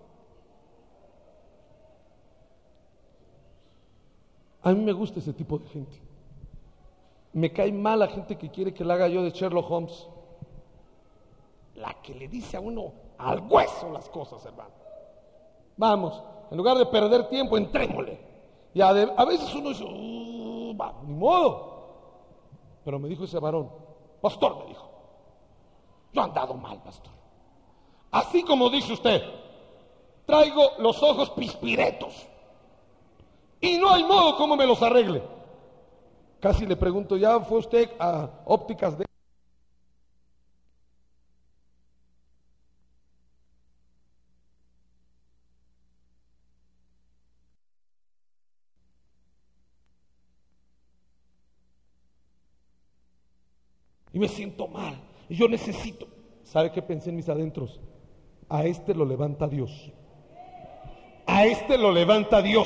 A mí me gusta ese tipo de gente. Me cae mal la gente que quiere que la haga yo de Sherlock Holmes. La que le dice a uno al hueso las cosas, hermano. Vamos, En lugar de perder tiempo, entrémosle. Y a, de, a veces uno dice, uh, va, ni modo. Pero me dijo ese varón, pastor, me dijo, yo he andado mal, pastor. Así como dice usted, traigo los ojos pispiretos. Y no hay modo como me los arregle. Casi le pregunto, ¿ya fue usted a ópticas de... Y me siento mal, y yo necesito... ¿Sabe qué pensé en mis adentros? A este lo levanta Dios. A este lo levanta Dios.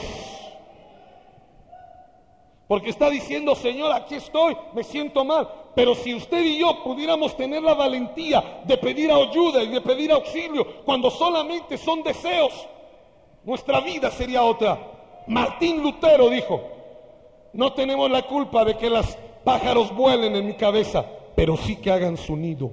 Porque está diciendo, Señor, aquí estoy, me siento mal. Pero si usted y yo pudiéramos tener la valentía de pedir ayuda y de pedir auxilio, cuando solamente son deseos, nuestra vida sería otra. Martín Lutero dijo, no tenemos la culpa de que los pájaros vuelen en mi cabeza, pero sí que hagan su nido.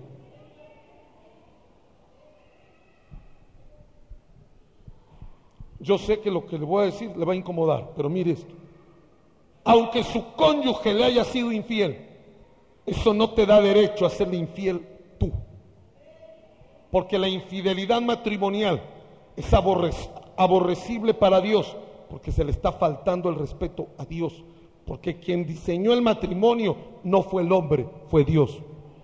Yo sé que lo que le voy a decir le va a incomodar, pero mire esto. Aunque su cónyuge le haya sido infiel, eso no te da derecho a serle infiel tú. Porque la infidelidad matrimonial es aborrec- aborrecible para Dios, porque se le está faltando el respeto a Dios. Porque quien diseñó el matrimonio no fue el hombre, fue Dios.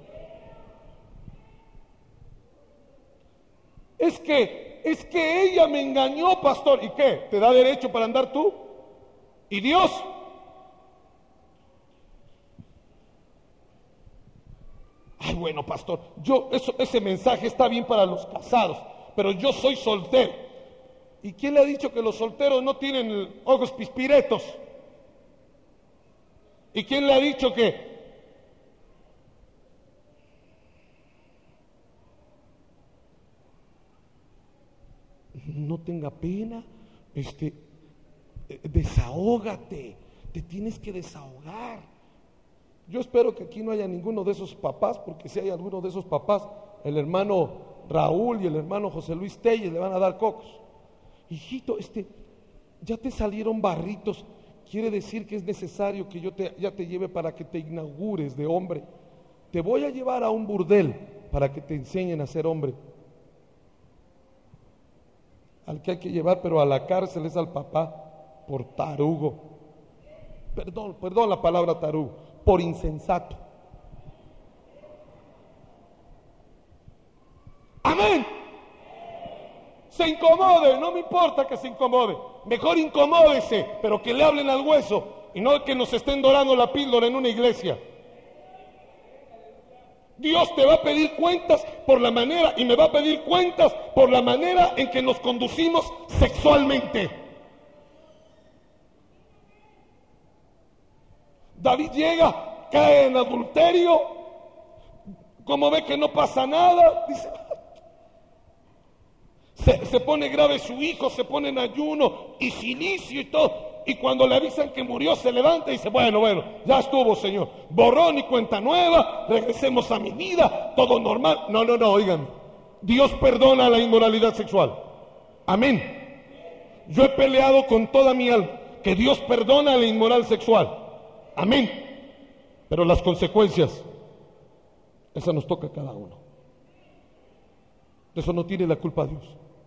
Es que, es que ella me engañó, pastor. ¿Y qué? ¿Te da derecho para andar tú? ¿Y Dios? Ay, bueno, pastor, yo eso, ese mensaje está bien para los casados, pero yo soy soltero. ¿Y quién le ha dicho que los solteros no tienen ojos pispiretos? ¿Y quién le ha dicho que no tenga pena? Este, desahógate, te tienes que desahogar. Yo espero que aquí no haya ninguno de esos papás, porque si hay alguno de esos papás, el hermano Raúl y el hermano José Luis Telles le van a dar cocos. Hijito, este, ya te salieron barritos, quiere decir que es necesario que yo te, ya te lleve para que te inaugures de hombre. Te voy a llevar a un burdel para que te enseñen a ser hombre. Al que hay que llevar, pero a la cárcel, es al papá por tarugo. Perdón, perdón la palabra tarugo, por insensato. Amén. Se incomode, no me importa que se incomode. Mejor incomódese, pero que le hablen al hueso y no que nos estén dorando la píldora en una iglesia. Dios te va a pedir cuentas por la manera, y me va a pedir cuentas por la manera en que nos conducimos sexualmente. David llega, cae en adulterio, como ve que no pasa nada, dice, se, se pone grave su hijo, se pone en ayuno y silicio y todo. Y cuando le avisan que murió, se levanta y dice, bueno, bueno, ya estuvo, Señor. Borrón y cuenta nueva, regresemos a mi vida, todo normal. No, no, no, oigan, Dios perdona la inmoralidad sexual. Amén. Yo he peleado con toda mi alma que Dios perdona la inmoral sexual. Amén. Pero las consecuencias, esa nos toca a cada uno. De eso no tiene la culpa Dios.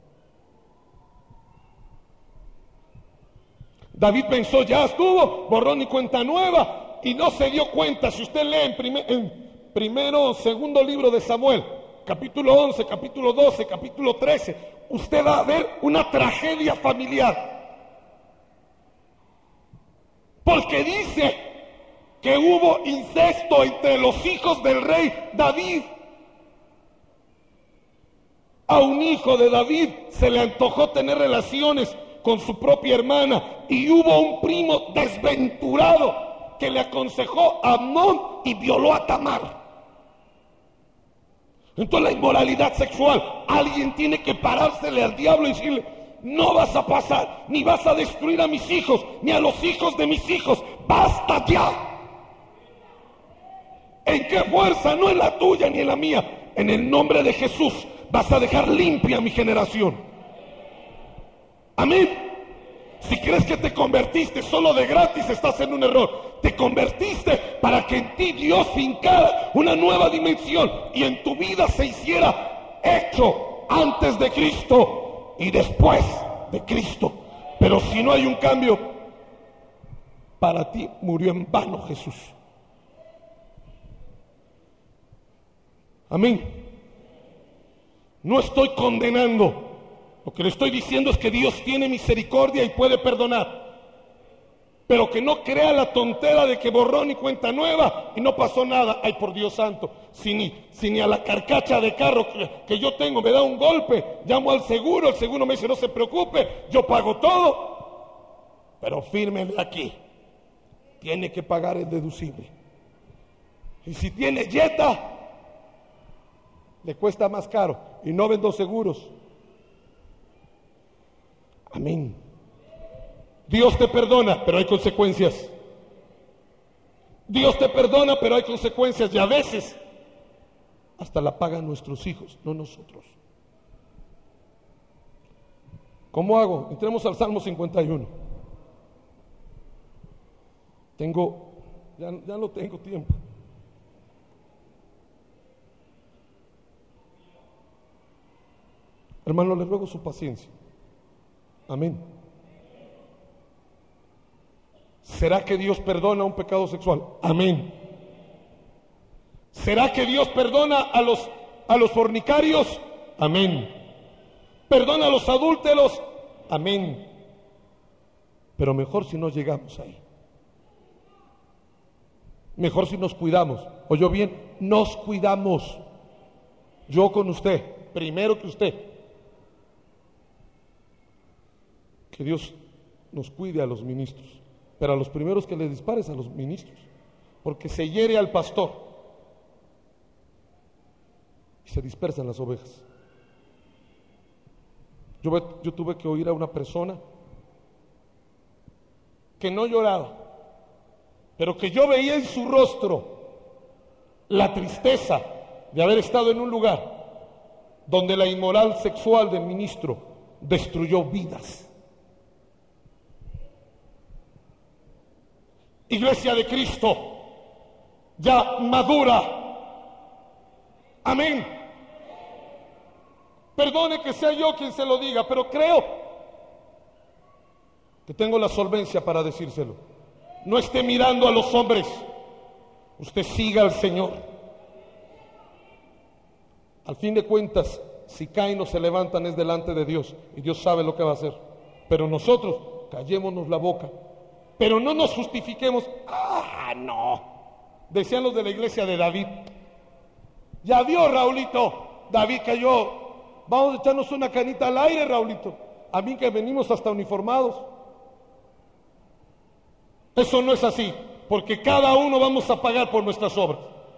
David pensó, ya estuvo, borrón y cuenta nueva, y no se dio cuenta. Si usted lee en, primer, en primero, segundo libro de Samuel, capítulo once, capítulo doce, capítulo trece, usted va a ver una tragedia familiar. Porque dice que hubo incesto entre los hijos del rey David. A un hijo de David se le antojó tener relaciones con su propia hermana, y hubo un primo desventurado que le aconsejó a Amnón y violó a Tamar. Entonces la inmoralidad sexual, alguien tiene que parársele al diablo y decirle, no vas a pasar, ni vas a destruir a mis hijos, ni a los hijos de mis hijos, basta ya. ¿En qué fuerza? No en la tuya ni en la mía. En el nombre de Jesús vas a dejar limpia mi generación. Amén. Si crees que te convertiste solo de gratis, estás en un error. Te convertiste para que en ti Dios fincara una nueva dimensión y en tu vida se hiciera hecho antes de Cristo y después de Cristo. Pero si no hay un cambio, para ti murió en vano Jesús. Amén. No estoy condenando. Lo que le estoy diciendo es que Dios tiene misericordia y puede perdonar. Pero que no crea la tontera de que borrón y cuenta nueva y no pasó nada. Ay, por Dios santo, si ni, si ni a la carcacha de carro que, que yo tengo me da un golpe, llamo al seguro, el seguro me dice no se preocupe, yo pago todo. Pero fírmele aquí, tiene que pagar el deducible. Y si tiene Jetta, le cuesta más caro y no vendo seguros. Amén. Dios te perdona, pero hay consecuencias. Dios te perdona, pero hay consecuencias y a veces hasta la pagan nuestros hijos, no nosotros. ¿Cómo hago? Entremos al Salmo cincuenta y uno. Tengo, ya, ya no tengo tiempo. Hermano, le ruego su paciencia. Amén. ¿Será que Dios perdona un pecado sexual? Amén. ¿Será que Dios perdona a los, a los fornicarios? Amén. ¿Perdona a los adúlteros? Amén. Pero mejor si no llegamos ahí. Mejor si nos cuidamos. ¿Oyó bien? Nos cuidamos. Yo con usted, primero que usted. Que Dios nos cuide a los ministros. Pero a los primeros que le dispares a los ministros, porque se hiere al pastor y se dispersan las ovejas. Yo, yo tuve que oír a una persona que no lloraba, pero que yo veía en su rostro la tristeza de haber estado en un lugar donde la inmoral sexual del ministro destruyó vidas. Iglesia de Cristo, ya madura. Amén. Perdone que sea yo quien se lo diga, pero creo que tengo la solvencia para decírselo. No esté mirando a los hombres, usted siga al Señor. Al fin de cuentas, si caen o se levantan es delante de Dios y Dios sabe lo que va a hacer. Pero nosotros callémonos la boca. Pero no nos justifiquemos. Ah, no. Decían los de la iglesia de David. Ya vio, Raulito, David cayó. Vamos a echarnos una canita al aire, Raulito. A mí que venimos hasta uniformados. Eso no es así, porque cada uno vamos a pagar por nuestras obras.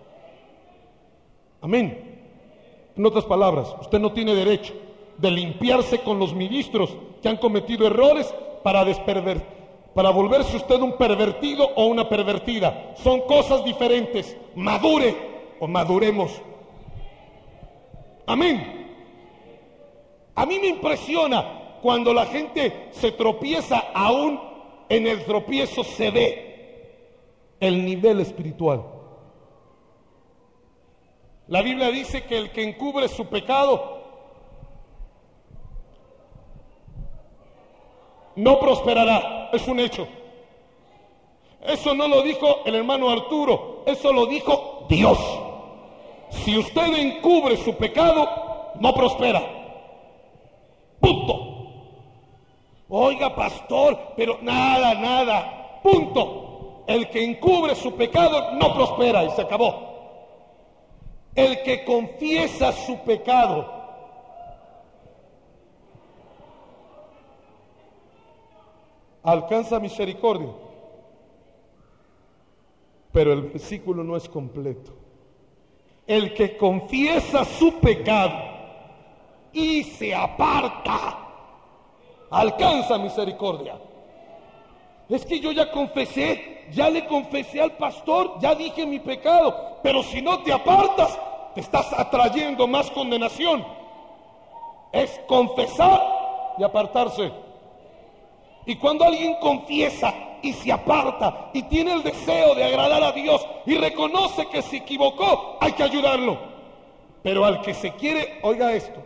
Amén. En otras palabras, usted no tiene derecho de limpiarse con los ministros que han cometido errores para despervertir. Para volverse usted un pervertido o una pervertida. Son cosas diferentes. Madure o maduremos. Amén. A mí me impresiona cuando la gente se tropieza, aún en el tropiezo se ve el nivel espiritual. La Biblia dice que el que encubre su pecado no prosperará, es un hecho. Eso no lo dijo el hermano Arturo, eso lo dijo Dios. Si usted encubre su pecado, no prospera. Punto. Oiga, pastor, pero nada, nada. Punto. El que encubre su pecado no prospera y se acabó. El que confiesa su pecado alcanza misericordia, pero el versículo no es completo. El que confiesa su pecado y se aparta, alcanza misericordia. Es que yo ya confesé, ya le confesé al pastor, ya dije mi pecado, pero si no te apartas, te estás atrayendo más condenación. Es confesar y apartarse. Y cuando alguien confiesa y se aparta y tiene el deseo de agradar a Dios y reconoce que se equivocó, hay que ayudarlo. Pero al que se quiere, oiga esto,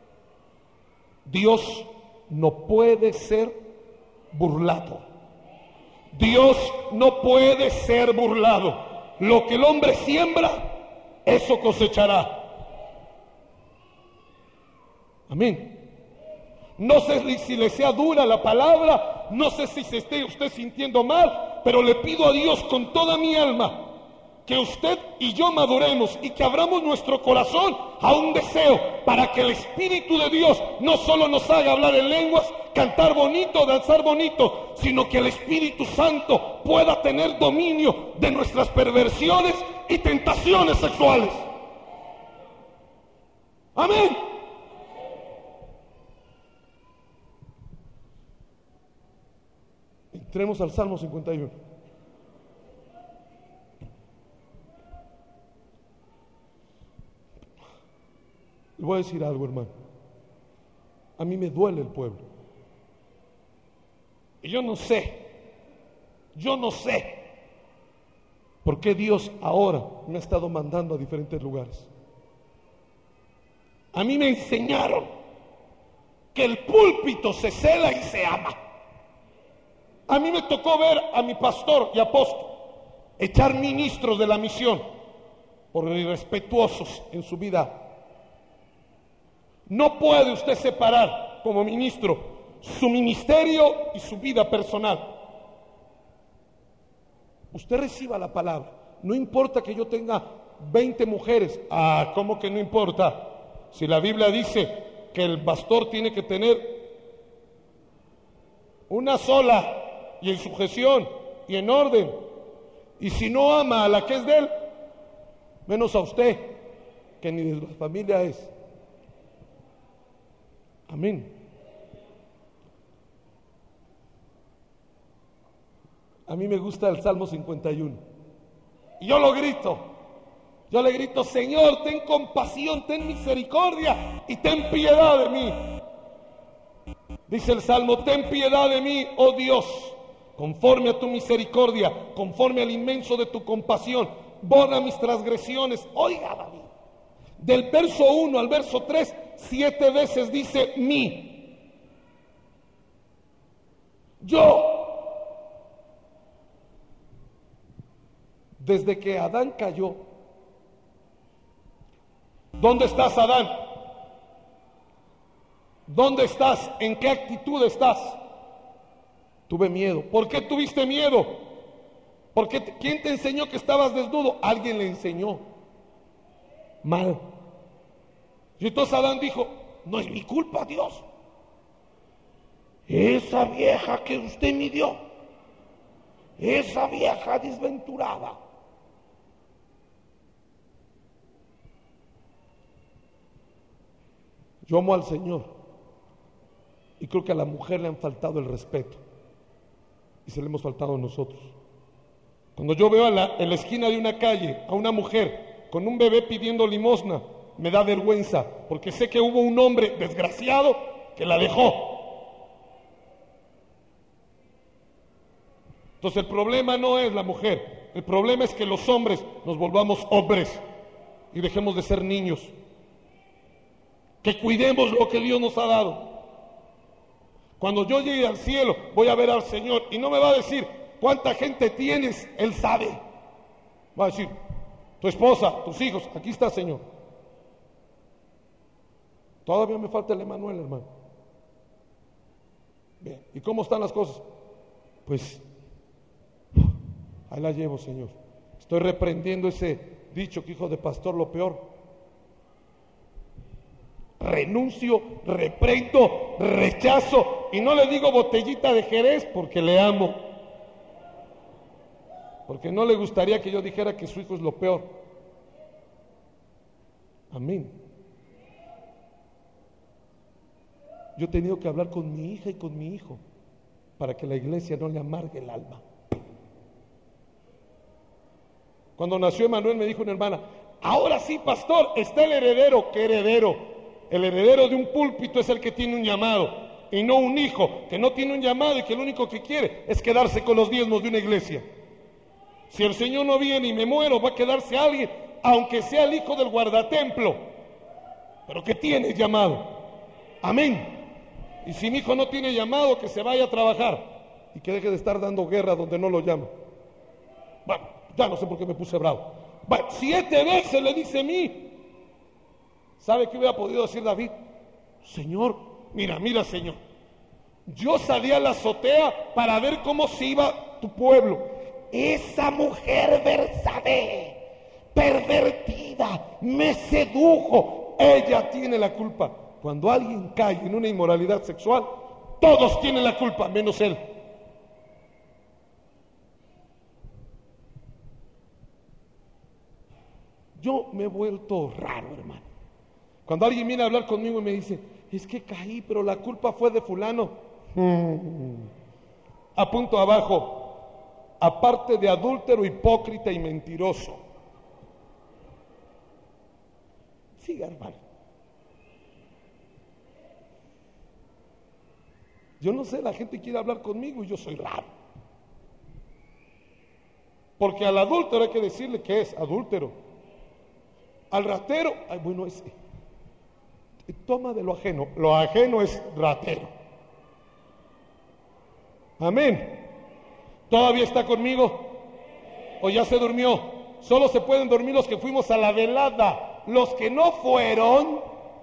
Dios no puede ser burlado. Dios no puede ser burlado. Lo que el hombre siembra, eso cosechará. Amén. No sé si le sea dura la palabra, no sé si se esté usted sintiendo mal, pero le pido a Dios con toda mi alma que usted y yo maduremos y que abramos nuestro corazón a un deseo para que el Espíritu de Dios no solo nos haga hablar en lenguas, cantar bonito, danzar bonito, sino que el Espíritu Santo pueda tener dominio de nuestras perversiones y tentaciones sexuales. Amén. Entremos al Salmo cincuenta y uno. Le voy a decir algo, hermano. A mí me duele el pueblo. Y yo no sé, yo no sé por qué Dios ahora me ha estado mandando a diferentes lugares. A mí me enseñaron que el púlpito se cela y se ama. A mí me tocó ver a mi pastor y apóstol echar ministros de la misión por irrespetuosos en su vida. No puede usted separar como ministro su ministerio y su vida personal. Usted reciba la palabra. No importa que yo tenga veinte mujeres. Ah, ¿cómo que no importa? Si la Biblia dice que el pastor tiene que tener una sola y en sujeción y en orden. Y si no ama a la que es de él, menos a usted, que ni de la familia es. Amén. A mí me gusta el Salmo cincuenta y uno. Y yo lo grito. Yo le grito, Señor, ten compasión, ten misericordia y ten piedad de mí. Dice el Salmo, ten piedad de mí, oh Dios, conforme a tu misericordia, conforme al inmenso de tu compasión, borra mis transgresiones. Oiga, David, del verso uno al verso tres, siete veces dice mí. Yo. Desde que Adán cayó, ¿dónde estás, Adán? ¿Dónde estás? ¿En qué actitud estás? Tuve miedo. ¿Por qué tuviste miedo? Porque te, ¿quién te enseñó que estabas desnudo? Alguien le enseñó. Mal. Y entonces Adán dijo, no es mi culpa, Dios. Esa vieja que usted me dio, esa vieja desventurada. Yo amo al Señor y creo que a la mujer le han faltado el respeto y se le hemos faltado a nosotros. Cuando yo veo a la, en la esquina de una calle a una mujer con un bebé pidiendo limosna, me da vergüenza porque sé que hubo un hombre desgraciado que la dejó. Entonces el problema no es la mujer, el problema es que los hombres nos volvamos hombres y dejemos de ser niños. Que cuidemos lo que Dios nos ha dado. Cuando yo llegue al cielo, voy a ver al Señor y no me va a decir cuánta gente tienes, Él sabe. Va a decir, tu esposa, tus hijos, aquí está, Señor. Todavía me falta el Emanuel, hermano. Bien, ¿y cómo están las cosas? Pues, ahí la llevo, Señor. Estoy reprendiendo ese dicho que hijo de pastor lo peor. Renuncio, reprendo, rechazo, y no le digo botellita de Jerez porque le amo, porque no le gustaría que yo dijera que su hijo es lo peor. Amén. Yo he tenido que hablar con mi hija y con mi hijo para que la iglesia no le amargue el alma. Cuando nació Emanuel me dijo una hermana, ahora sí, pastor, está el heredero. ¿Qué heredero? El heredero de un púlpito es el que tiene un llamado. y no un hijo que no tiene un llamado y que lo único que quiere es quedarse con los diezmos de una iglesia. Si el Señor no viene y me muero, va a quedarse alguien, aunque sea el hijo del guardatemplo, pero que tiene llamado. Amén. Y si mi hijo no tiene llamado, que se vaya a trabajar y que deje de estar dando guerra donde no lo llama. Bueno, ya no sé por qué me puse bravo. Bueno, siete veces le dice a mí. ¿Sabe qué hubiera podido decir David? Señor, mira, mira, Señor, yo salí a la azotea para ver cómo se iba tu pueblo. Esa mujer Bersabé, pervertida, me sedujo. Ella tiene la culpa. Cuando alguien cae en una inmoralidad sexual, todos tienen la culpa, menos él. Yo me he vuelto raro, hermano. Cuando alguien viene a hablar conmigo y me dice, es que caí, pero la culpa fue de fulano. Hmm. Apunto abajo, aparte de adúltero, hipócrita y mentiroso. Siga, hermano. Yo no sé, la gente quiere hablar conmigo y yo soy raro. Porque al adúltero hay que decirle que es adúltero. Al ratero, ay, bueno, es toma de lo ajeno. Lo ajeno es ratero. Amén. ¿Todavía está conmigo? ¿O ya se durmió? Solo se pueden dormir los que fuimos a la velada. Los que no fueron,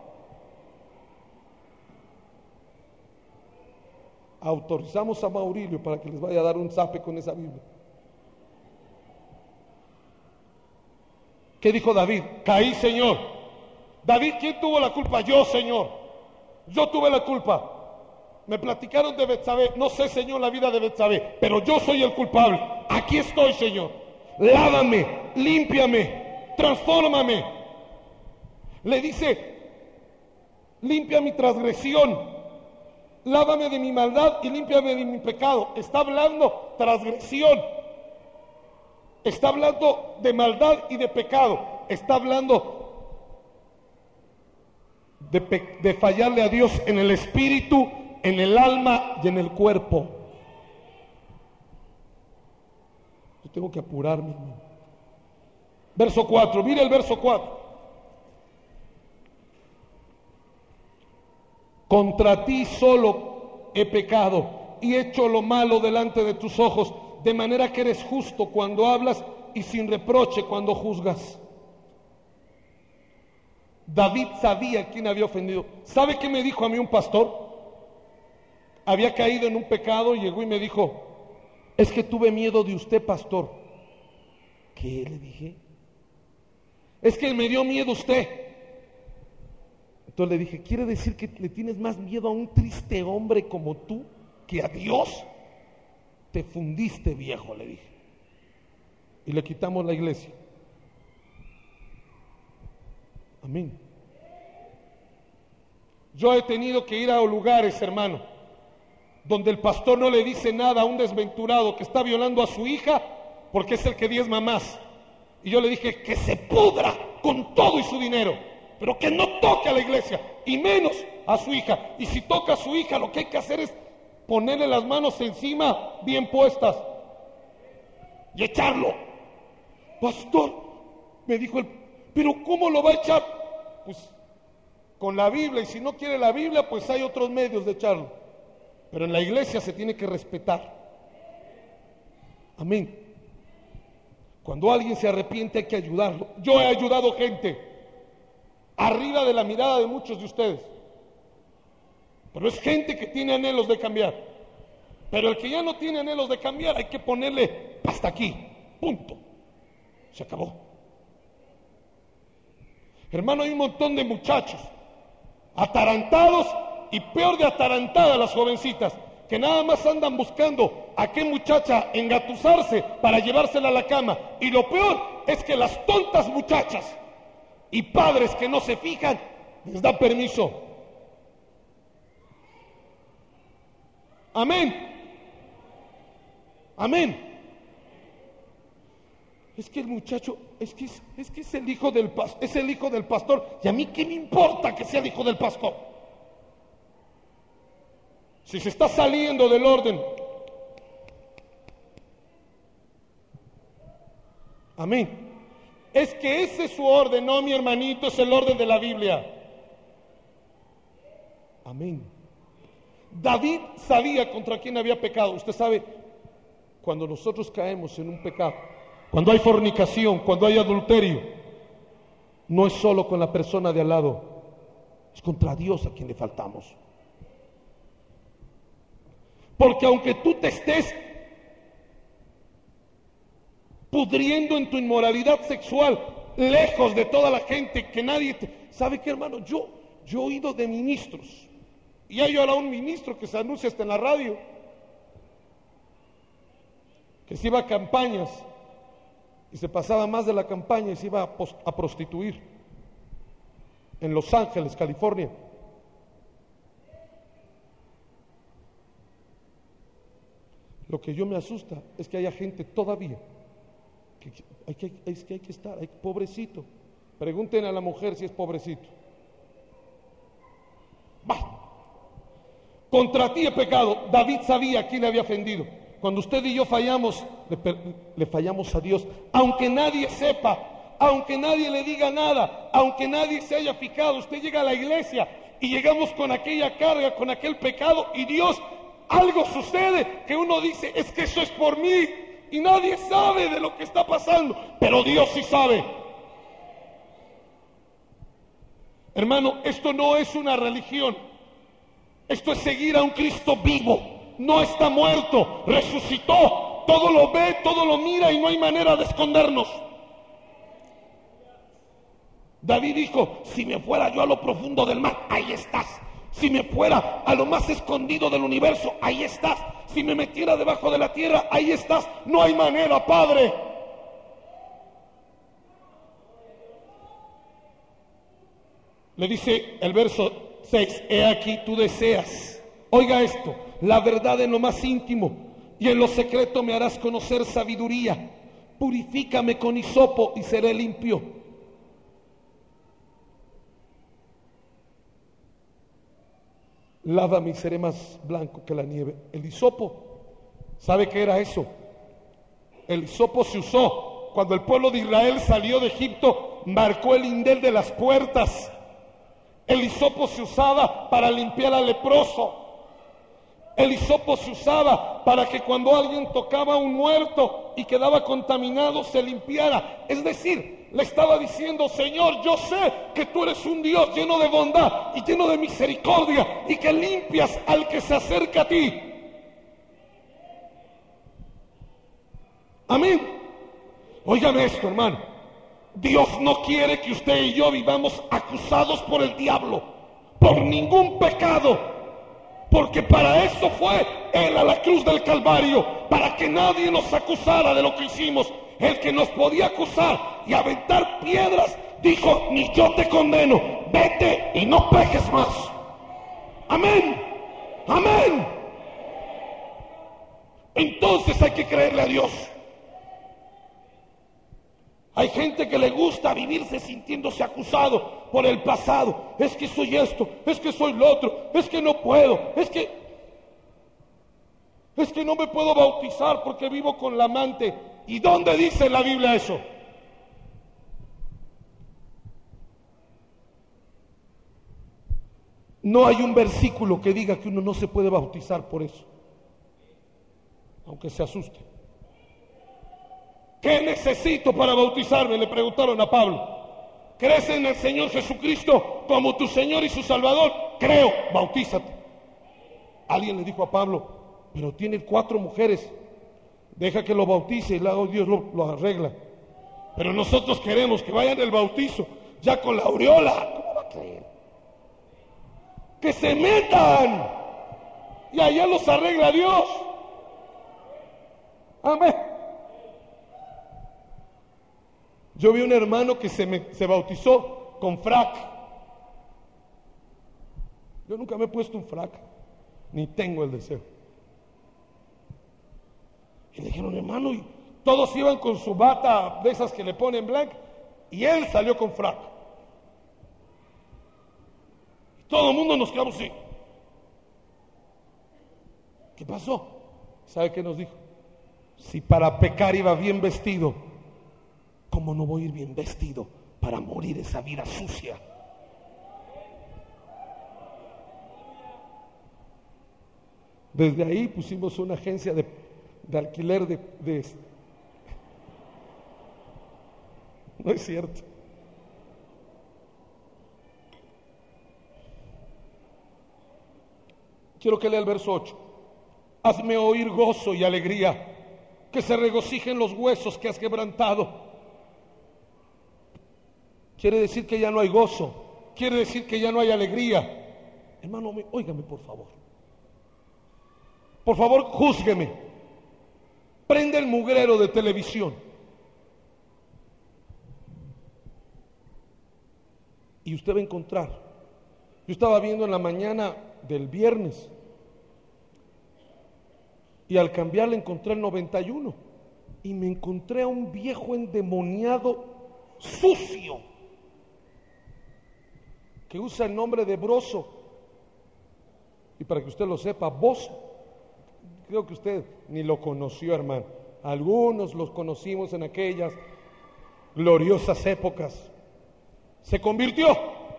autorizamos a Maurilio para que les vaya a dar un zape con esa Biblia. ¿Qué dijo David? Caí, Señor. David, ¿quién tuvo la culpa? Yo, Señor. Yo tuve la culpa. Me platicaron de Betsabé. No sé, Señor, la vida de Betsabé, pero yo soy el culpable. Aquí estoy, Señor. Lávame, límpiame, transfórmame. Le dice, limpia mi transgresión. Lávame de mi maldad y límpiame de mi pecado. Está hablando transgresión. Está hablando de maldad y de pecado. Está hablando de, pe- de fallarle a Dios en el espíritu, en el alma y en el cuerpo. Yo tengo que apurarme. Verso cuatro, mire el verso cuatro. Contra ti solo he pecado y hecho lo malo delante de tus ojos, de manera que eres justo cuando hablas y sin reproche cuando juzgas. David sabía quién había ofendido. ¿Sabe qué me dijo a mí un pastor? Había caído en un pecado y llegó y me dijo, es que tuve miedo de usted, pastor. ¿Qué le dije? Es que me dio miedo usted. Entonces le dije, ¿quiere decir que le tienes más miedo a un triste hombre como tú que a Dios? Te fundiste, viejo, le dije. Y le quitamos la iglesia. Amén. Yo he tenido que ir a lugares, hermano, donde el pastor no le dice nada a un desventurado que está violando a su hija porque es el que diezma más. Y yo le dije que se pudra con todo y su dinero, pero que no toque a la iglesia y menos a su hija. Y si toca a su hija, lo que hay que hacer es ponerle las manos encima bien puestas y echarlo. Pastor, me dijo él, pero ¿cómo lo va a echar? Pues con la Biblia, y si no quiere la Biblia, pues hay otros medios de echarlo. Pero en la iglesia se tiene que respetar. Amén. Cuando alguien se arrepiente hay que ayudarlo. Yo he ayudado gente arriba de la mirada de muchos de ustedes, pero es gente que tiene anhelos de cambiar. Pero el que ya no tiene anhelos de cambiar, hay que ponerle hasta aquí, punto. Se acabó. Hermano, hay un montón de muchachos atarantados, y peor de atarantadas las jovencitas, que nada más andan buscando a qué muchacha engatusarse para llevársela a la cama. Y lo peor es que las tontas muchachas y padres que no se fijan les da permiso. Amén. Amén. Es que el muchacho, es que es, es que es el hijo del pastor, es el hijo del pastor, y a mí qué me importa que sea el hijo del pastor. Si se está saliendo del orden, amén. Es que ese es su orden, no, mi hermanito, es el orden de la Biblia. Amén. David sabía contra quién había pecado. Usted sabe, cuando nosotros caemos en un pecado, cuando hay fornicación, cuando hay adulterio, no es solo con la persona de al lado, es contra Dios a quien le faltamos. Porque aunque tú te estés pudriendo en tu inmoralidad sexual, lejos de toda la gente, que nadie te... ¿Sabe qué, hermano? Yo, yo he oído de ministros, y hay ahora un ministro que se anuncia hasta en la radio, que se iba a campañas, y se pasaba más de la campaña y se iba a, post- a prostituir en Los Ángeles, California. Lo que yo me asusta es que haya gente todavía que hay que, es que hay que estar, hay, pobrecito. Pregunten a la mujer si es pobrecito. Bah. Contra ti he pecado. David sabía a quién le había ofendido. Cuando usted y yo fallamos, le, le fallamos a Dios, aunque nadie sepa, aunque nadie le diga nada, aunque nadie se haya fijado. Usted llega a la iglesia y llegamos con aquella carga, con aquel pecado, y Dios, algo sucede que uno dice, es que eso es por mí, y nadie sabe de lo que está pasando, pero Dios sí sabe. Hermano, esto no es una religión, esto es seguir a un Cristo vivo. No está muerto, resucitó, todo lo ve, todo lo mira y no hay manera de escondernos. David dijo, si me fuera yo a lo profundo del mar, ahí estás. Si me fuera a lo más escondido del universo, ahí estás. Si me metiera debajo de la tierra, ahí estás. No hay manera, Padre. Le dice el verso seis, he aquí tú deseas, oiga esto, la verdad en lo más íntimo, y en lo secreto me harás conocer sabiduría. Purifícame con hisopo y seré limpio. Lávame y seré más blanco que la nieve. El hisopo, ¿sabe qué era eso? El hisopo se usó cuando el pueblo de Israel salió de Egipto, marcó el lindel de las puertas. El hisopo se usaba para limpiar al leproso. El hisopo se usaba para que cuando alguien tocaba a un muerto y quedaba contaminado se limpiara. Es decir, le estaba diciendo, Señor, yo sé que tú eres un Dios lleno de bondad y lleno de misericordia y que limpias al que se acerca a ti. Amén. Óigame esto, hermano. Dios no quiere que usted y yo vivamos acusados por el diablo, por ningún pecado. Porque para eso fue Él a la cruz del Calvario, para que nadie nos acusara de lo que hicimos. El que nos podía acusar y aventar piedras, dijo, ni yo te condeno, vete y no peques más. Amén, amén. Entonces hay que creerle a Dios. Hay gente que le gusta vivirse sintiéndose acusado por el pasado. Es que soy esto, es que soy lo otro, es que no puedo, es que... Es que no me puedo bautizar porque vivo con la amante. ¿Y dónde dice en la Biblia eso? No hay un versículo que diga que uno no se puede bautizar por eso, aunque se asuste. ¿Qué necesito para bautizarme? Le preguntaron a Pablo. ¿Crees en el Señor Jesucristo como tu Señor y su Salvador? Creo, bautízate. Alguien le dijo a Pablo, pero tiene cuatro mujeres, deja que lo bautice y luego Dios lo, lo arregla. Pero nosotros queremos que vayan al bautizo ya con la aureola. ¿Cómo va a creer? Que se metan y allá los arregla Dios. Amén. Yo vi un hermano que se, me, se bautizó con frac. Yo nunca me he puesto un frac, ni tengo el deseo. Y le dijeron, hermano, y todos iban con su bata de esas que le ponen blanca, y él salió con frac. Y todo el mundo nos quedamos así. ¿Qué pasó? ¿Sabe qué nos dijo? Si para pecar iba bien vestido, ¿cómo no voy a ir bien vestido para morir esa vida sucia? Desde ahí pusimos una agencia de, de alquiler de, de... No es cierto. Quiero que lea el verso ocho. Hazme oír gozo y alegría, que se regocijen los huesos que has quebrantado. Quiere decir que ya no hay gozo, quiere decir que ya no hay alegría. Hermano, óigame por favor. Por favor, júzgueme. Prende el mugrero de televisión. Y usted va a encontrar. Yo estaba viendo en la mañana del viernes. Y al cambiarle encontré el noventa y uno. Y me encontré a un viejo endemoniado sucio. Que usa el nombre de Broso. Y para que usted lo sepa, Bozo. Creo que usted ni lo conoció, hermano. Algunos los conocimos en aquellas gloriosas épocas. Se convirtió.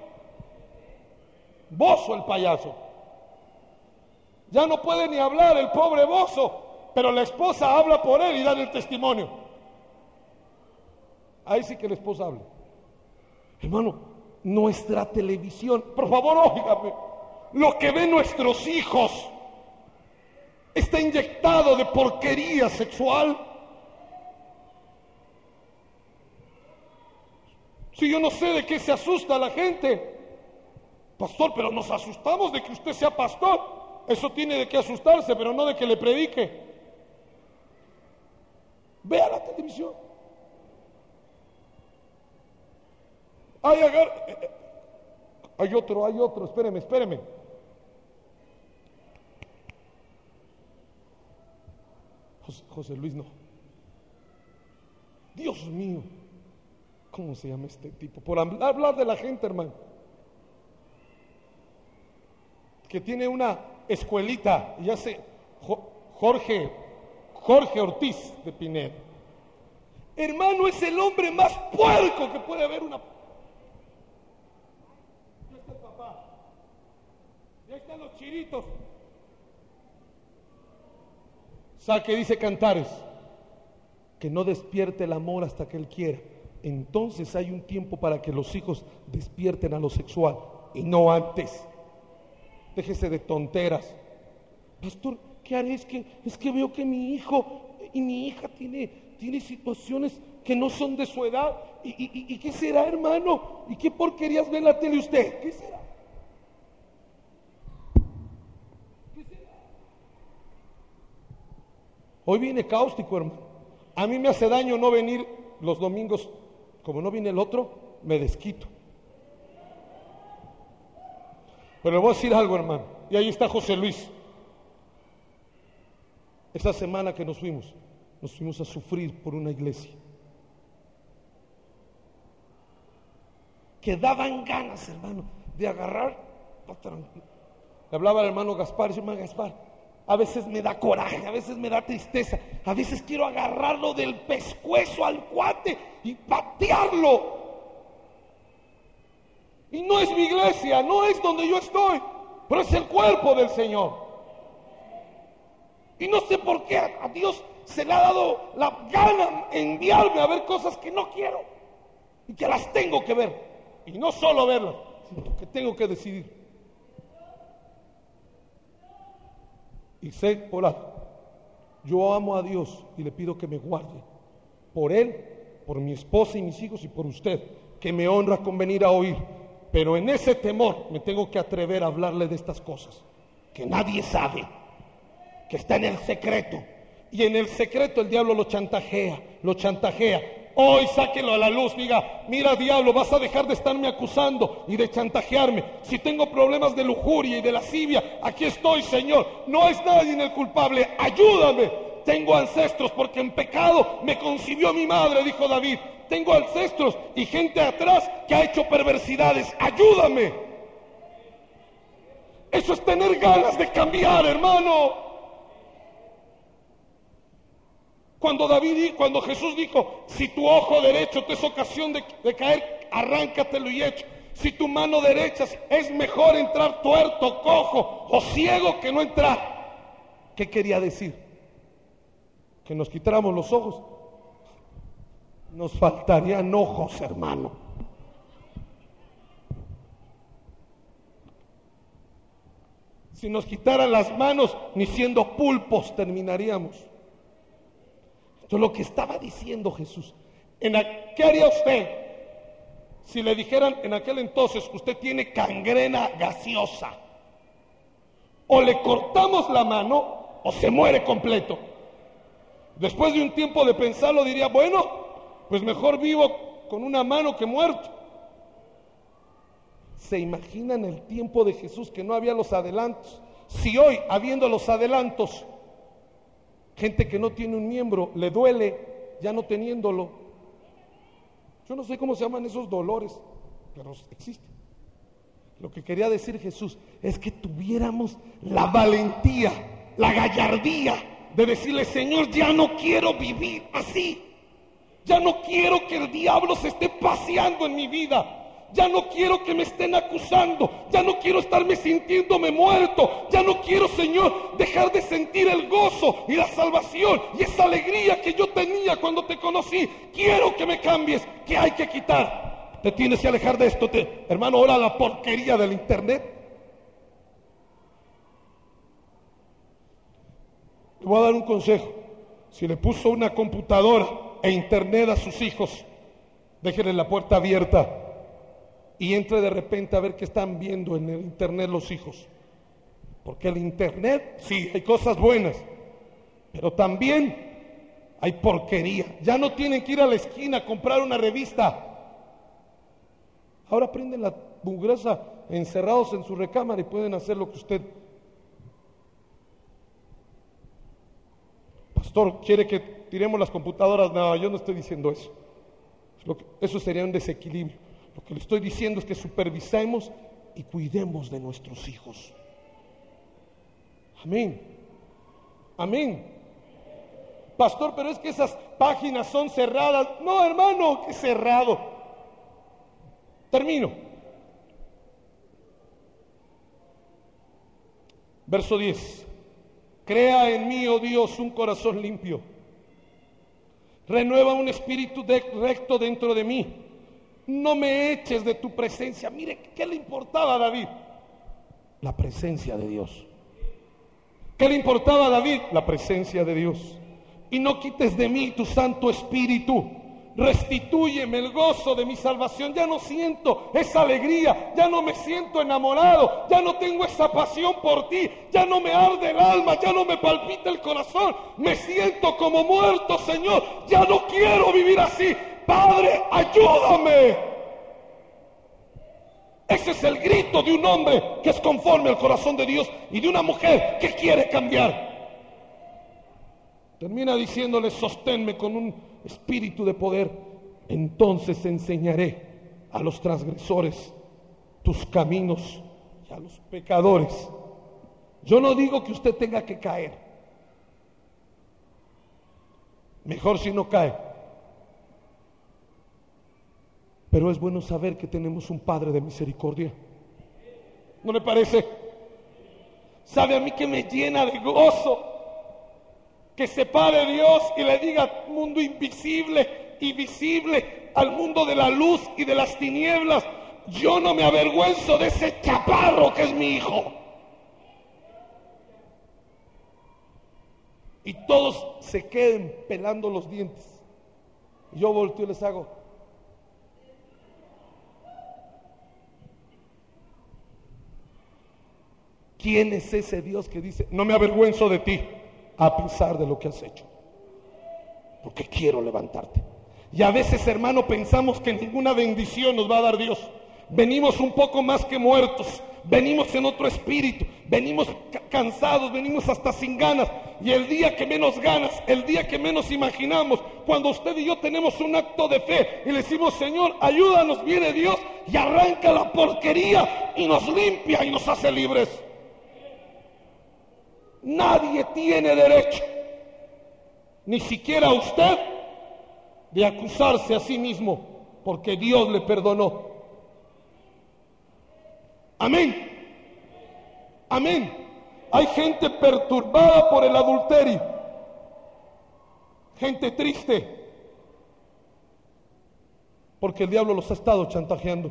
Bozo el payaso. Ya no puede ni hablar el pobre Bozo, pero la esposa habla por él y da el testimonio. Ahí sí que la esposa habla. Hermano, nuestra televisión, por favor, óigame, lo que ven nuestros hijos está inyectado de porquería sexual. Si yo no sé de qué se asusta la gente, pastor, pero nos asustamos de que usted sea pastor. Eso tiene de qué asustarse, pero no de que le predique. Vea la televisión. Hay, agar... hay otro, hay otro, espéreme, espéreme. José, José Luis, no. Dios mío, ¿cómo se llama este tipo? Por hablar de la gente, hermano, que tiene una escuelita y hace Jorge, Jorge Ortiz de Pineda. Hermano, es el hombre más puerco que puede haber una. Ya está el papá, ya están los chiritos. ¿Sabe qué dice Cantares? Que no despierte el amor hasta que él quiera. Entonces hay un tiempo para que los hijos despierten a lo sexual y no antes. Déjese de tonteras. Pastor, ¿qué haré? Es que, es que veo que mi hijo y mi hija tiene, tiene situaciones que no son de su edad. ¿Y, y, y qué será, hermano? ¿Y qué porquerías ve en la tele usted? ¿Qué será? ¿Qué será? Hoy viene cáustico, hermano. A mí me hace daño no venir los domingos. Como no viene el otro, me desquito. Pero le voy a decir algo, hermano. Y ahí está José Luis. Esa semana que nos fuimos, nos fuimos a sufrir por una iglesia. Que daban ganas, hermano, de agarrar. Le hablaba al hermano Gaspar, yo, hermano Gaspar, a veces me da coraje, a veces me da tristeza, a veces quiero agarrarlo del pescuezo al cuate y patearlo. Y no es mi iglesia, no es donde yo estoy, pero es el cuerpo del Señor. Y no sé por qué a Dios se le ha dado la gana enviarme a ver cosas que no quiero y que las tengo que ver. Y no solo verlas, sino que tengo que decidir. Y sé por algo, yo amo a Dios y le pido que me guarde por Él, por mi esposa y mis hijos y por usted, que me honra con venir a oír. Pero en ese temor me tengo que atrever a hablarle de estas cosas que nadie sabe, que está en el secreto. Y en el secreto el diablo lo chantajea, lo chantajea. Hoy sáquelo a la luz, diga, mira diablo, vas a dejar de estarme acusando y de chantajearme. Si tengo problemas de lujuria y de lascivia, aquí estoy, Señor. No es nadie el culpable, ayúdame. Tengo ancestros porque en pecado me concibió mi madre, dijo David. Tengo ancestros y gente atrás que ha hecho perversidades. Ayúdame. Eso es tener ganas de cambiar, hermano. Cuando David, cuando Jesús dijo, si tu ojo derecho te es ocasión de, de caer, arráncatelo y echa. Si tu mano derecha es mejor entrar tuerto, cojo o ciego que no entrar. ¿Qué quería decir? Que nos quitáramos los ojos. Nos faltarían ojos, hermano. Si nos quitaran las manos, ni siendo pulpos terminaríamos. Esto es lo que estaba diciendo Jesús. ¿En a, ¿Qué haría usted si le dijeran en aquel entonces usted tiene gangrena gaseosa? O le cortamos la mano o se muere completo. Después de un tiempo de pensarlo diría, bueno, pues mejor vivo con una mano que muerto. ¿Se imaginan el tiempo de Jesús que no había los adelantos? Si hoy, habiendo los adelantos, gente que no tiene un miembro, le duele ya no teniéndolo. Yo no sé cómo se llaman esos dolores, pero existen. Lo que quería decir Jesús es que tuviéramos la valentía, la gallardía de decirle, Señor, ya no quiero vivir así. Ya no quiero que el diablo se esté paseando en mi vida. Ya no quiero que me estén acusando. Ya no quiero estarme sintiéndome muerto. Ya no quiero, Señor, dejar de sentir el gozo y la salvación y esa alegría que yo tenía cuando te conocí. Quiero que me cambies. ¿Qué hay que quitar? Te tienes que alejar de esto. Te, hermano, ahora la porquería del internet. Le voy a dar un consejo. Si le puso una computadora e internet a sus hijos, déjenle la puerta abierta y entre de repente a ver qué están viendo en el internet los hijos. Porque el internet, sí, hay cosas buenas, pero también hay porquería. Ya no tienen que ir a la esquina a comprar una revista. Ahora prenden la mugrasa encerrados en su recámara y pueden hacer lo que usted... Pastor, ¿quiere que tiremos las computadoras? No, yo no estoy diciendo eso. Eso sería un desequilibrio. Lo que le estoy diciendo es que supervisemos y cuidemos de nuestros hijos. Amén. Amén. Pastor, pero es que esas páginas son cerradas. No, hermano, que cerrado. Termino. Verso diez. Crea en mí, oh Dios, un corazón limpio. Renueva un espíritu de recto dentro de mí. No me eches de tu presencia. Mire, ¿qué le importaba a David? La presencia de Dios. ¿Qué le importaba a David? La presencia de Dios. Y no quites de mí tu Santo Espíritu. Restitúyeme el gozo de mi salvación. Ya no siento esa alegría, ya no me siento enamorado, ya no tengo esa pasión por ti, ya no me arde el alma, ya no me palpita el corazón, me siento como muerto, Señor. Ya no quiero vivir así. Padre, ayúdame. Ese es el grito de un hombre que es conforme al corazón de Dios y de una mujer que quiere cambiar. Termina diciéndole, sosténme con un espíritu de poder. Entonces enseñaré a los transgresores tus caminos y a los pecadores. Yo no digo que usted tenga que caer. Mejor si no cae. Pero es bueno saber que tenemos un Padre de misericordia. ¿No le parece? ¿Sabe a mí que me llena de gozo? Que se pare Dios y le diga, mundo invisible y visible, al mundo de la luz y de las tinieblas, yo no me avergüenzo de ese chaparro que es mi hijo. Y todos se queden pelando los dientes. Yo volteo y les hago. ¿Quién es ese Dios que dice, no me avergüenzo de ti, a pesar de lo que has hecho? Porque quiero levantarte. Y a veces, hermano, pensamos que ninguna bendición nos va a dar Dios. Venimos un poco más que muertos, venimos en otro espíritu, venimos cansados, venimos hasta sin ganas. Y el día que menos ganas, el día que menos imaginamos, cuando usted y yo tenemos un acto de fe y le decimos, Señor, ayúdanos, viene Dios y arranca la porquería y nos limpia y nos hace libres. Nadie tiene derecho ni siquiera usted, de acusarse a sí mismo, porque Dios le perdonó. Amén. Amén. Hay gente perturbada por el adulterio, gente triste, porque el diablo los ha estado chantajeando.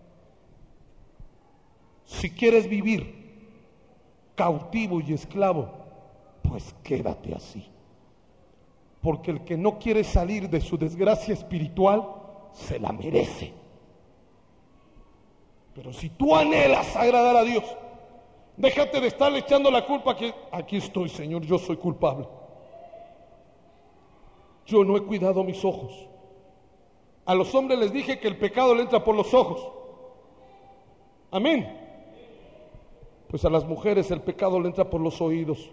Si quieres vivir cautivo y esclavo, pues quédate así. Porque el que no quiere salir de su desgracia espiritual, se la merece. Pero si tú anhelas agradar a Dios, déjate de estarle echando la culpa que aquí estoy, Señor, yo soy culpable. Yo no he cuidado mis ojos. A los hombres les dije que el pecado le entra por los ojos. Amén. Pues a las mujeres el pecado le entra por los oídos.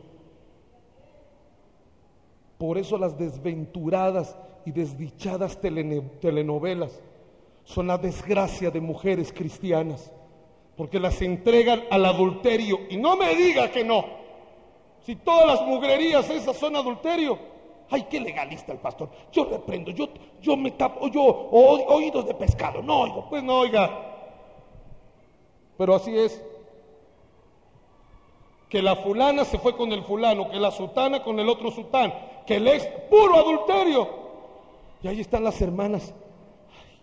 Por eso las desventuradas y desdichadas telenovelas son la desgracia de mujeres cristianas, porque las entregan al adulterio. Y no me diga que no. Si todas las mugrerías esas son adulterio. Ay, qué legalista el pastor. Yo reprendo, yo, yo me tapo, yo o, oídos de pescado. No oigo, pues no oiga. Pero así es. Que la fulana se fue con el fulano, que la sutana con el otro sután, que el ex, puro adulterio. Y ahí están las hermanas. Ay,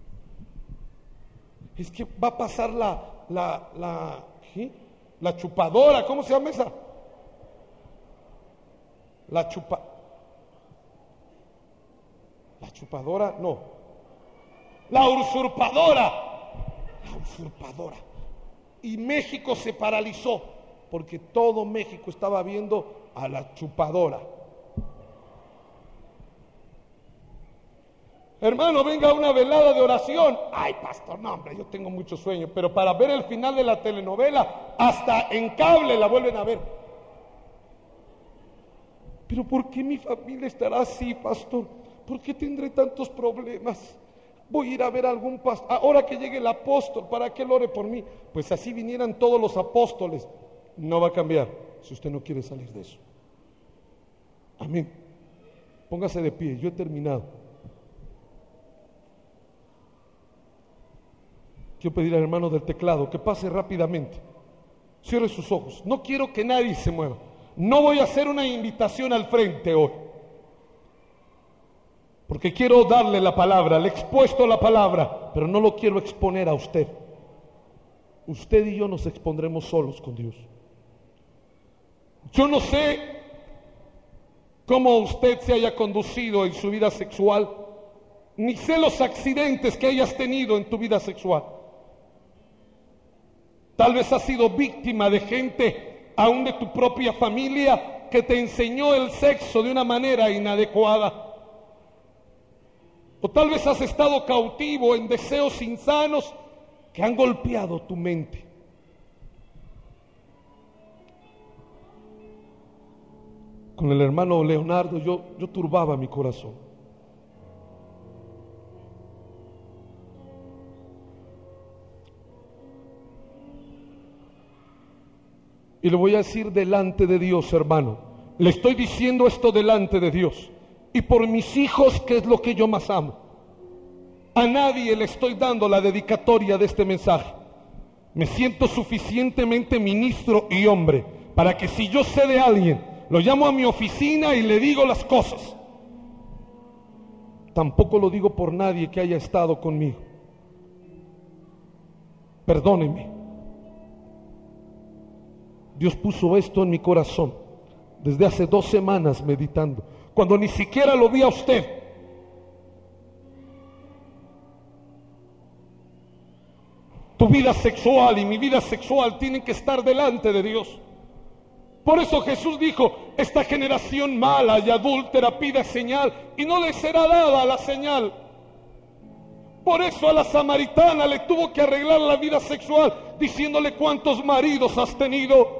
es que va a pasar la, la, la, ¿sí? la chupadora, ¿cómo se llama esa? La chupa, la chupadora, no. La usurpadora, la usurpadora. Y México se paralizó, porque todo México estaba viendo a la chupadora. Hermano, venga a una velada de oración. Ay, pastor, no, hombre, yo tengo mucho sueño. Pero para ver el final de la telenovela, hasta en cable la vuelven a ver. Pero ¿por qué mi familia estará así, pastor? ¿Por qué tendré tantos problemas? Voy a ir a ver a algún pastor. Ahora que llegue el apóstol, ¿para que él ore por mí? Pues así vinieran todos los apóstoles. No va a cambiar si usted no quiere salir de eso. Amén. Póngase de pie, yo he terminado. Quiero pedir al hermano del teclado que pase rápidamente. Cierre sus ojos. No quiero que nadie se mueva. No voy a hacer una invitación al frente hoy, porque quiero darle la palabra, le he expuesto la palabra, pero no lo quiero exponer a usted. Usted y yo nos expondremos solos con Dios. Yo no sé cómo usted se haya conducido en su vida sexual, ni sé los accidentes que hayas tenido en tu vida sexual. Tal vez has sido víctima de gente, aún de tu propia familia, que te enseñó el sexo de una manera inadecuada. O tal vez has estado cautivo en deseos insanos que han golpeado tu mente. Con el hermano Leonardo yo, yo turbaba mi corazón. Y le voy a decir delante de Dios, hermano. Le estoy diciendo esto delante de Dios. Y por mis hijos, que es lo que yo más amo. A nadie le estoy dando la dedicatoria de este mensaje. Me siento suficientemente ministro y hombre para que si yo sé de alguien, lo llamo a mi oficina y le digo las cosas. Tampoco lo digo por nadie que haya estado conmigo. Perdóneme. Dios puso esto en mi corazón desde hace dos semanas meditando, cuando ni siquiera lo vi a usted. Tu vida sexual y mi vida sexual tienen que estar delante de Dios. Por eso Jesús dijo, esta generación mala y adúltera pide señal y no le será dada la señal. Por eso a la samaritana le tuvo que arreglar la vida sexual, diciéndole cuántos maridos has tenido.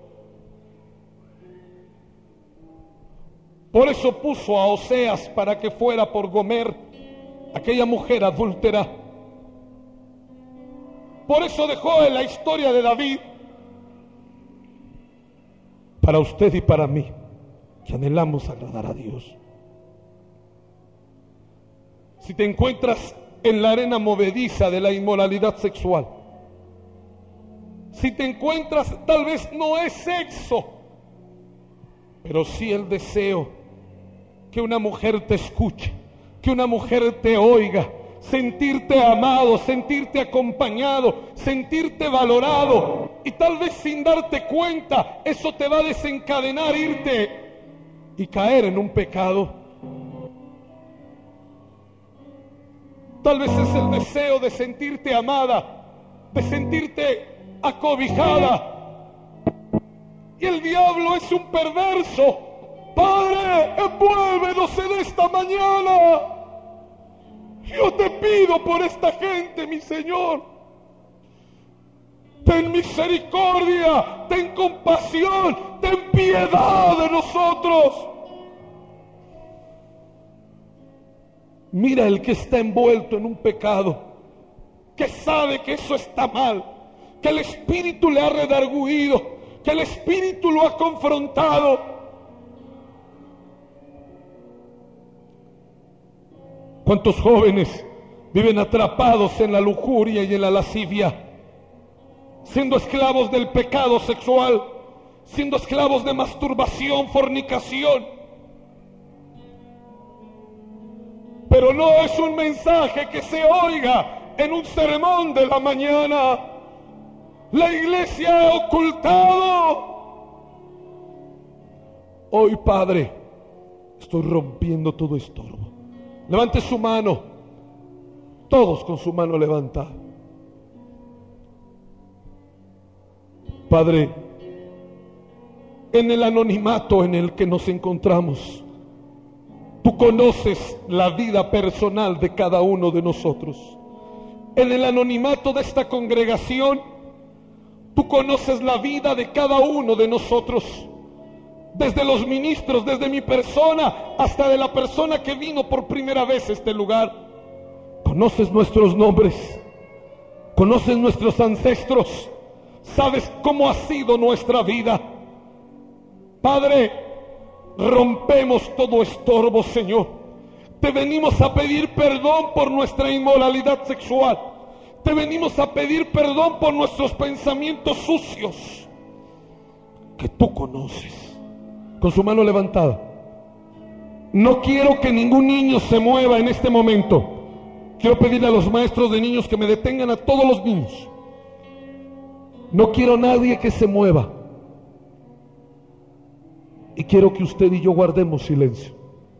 Por eso puso a Oseas para que fuera por Gomer, aquella mujer adúltera. Por eso dejó en la historia de David, para usted y para mí. que anhelamos agradar a Dios. Si te encuentras en la arena movediza de la inmoralidad sexual, si te encuentras, tal vez no es sexo, pero sí el deseo que una mujer te escuche, que una mujer te oiga, sentirte amado, sentirte acompañado, sentirte valorado, y tal vez sin darte cuenta, eso te va a desencadenar irte y caer en un pecado. Tal vez es el deseo de sentirte amada, de sentirte acobijada. Y el diablo es un perverso. Padre, envuélvenos en esta mañana. Yo te pido por esta gente, mi Señor. Ten misericordia, ten compasión, ten piedad de nosotros. Mira el que está envuelto en un pecado, que sabe que eso está mal, que el Espíritu le ha redarguido, que el Espíritu lo ha confrontado. ¿Cuántos jóvenes viven atrapados en la lujuria y en la lascivia, siendo esclavos del pecado sexual, siendo esclavos de masturbación, fornicación? Pero no es un mensaje que se oiga en un sermón de la mañana. La iglesia ha ocultado. Hoy, Padre, estoy rompiendo todo estorbo. Levante su mano, todos con su mano levantada. Padre, en el anonimato en el que nos encontramos, tú conoces la vida personal de cada uno de nosotros. En el anonimato de esta congregación, tú conoces la vida de cada uno de nosotros. Desde los ministros, desde mi persona, hasta de la persona que vino por primera vez a este lugar. Conoces nuestros nombres, conoces nuestros ancestros, sabes cómo ha sido nuestra vida. Padre, rompemos todo estorbo, Señor. Te venimos a pedir perdón por nuestra inmoralidad sexual. Te venimos a pedir perdón por nuestros pensamientos sucios que tú conoces. Con su mano levantada. No quiero que ningún niño se mueva en este momento. Quiero pedirle a los maestros de niños que me detengan a todos los niños. No quiero nadie que se mueva. Y quiero que usted y yo guardemos silencio.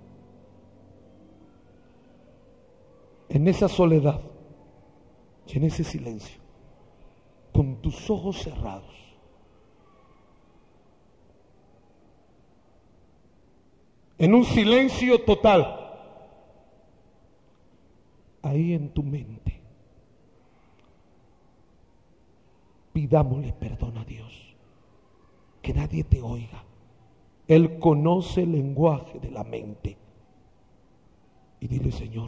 En esa soledad y en ese silencio, con tus ojos cerrados, en un silencio total, ahí en tu mente, pidámosle perdón a Dios, que nadie te oiga. Él conoce el lenguaje de la mente. Y dile: Señor,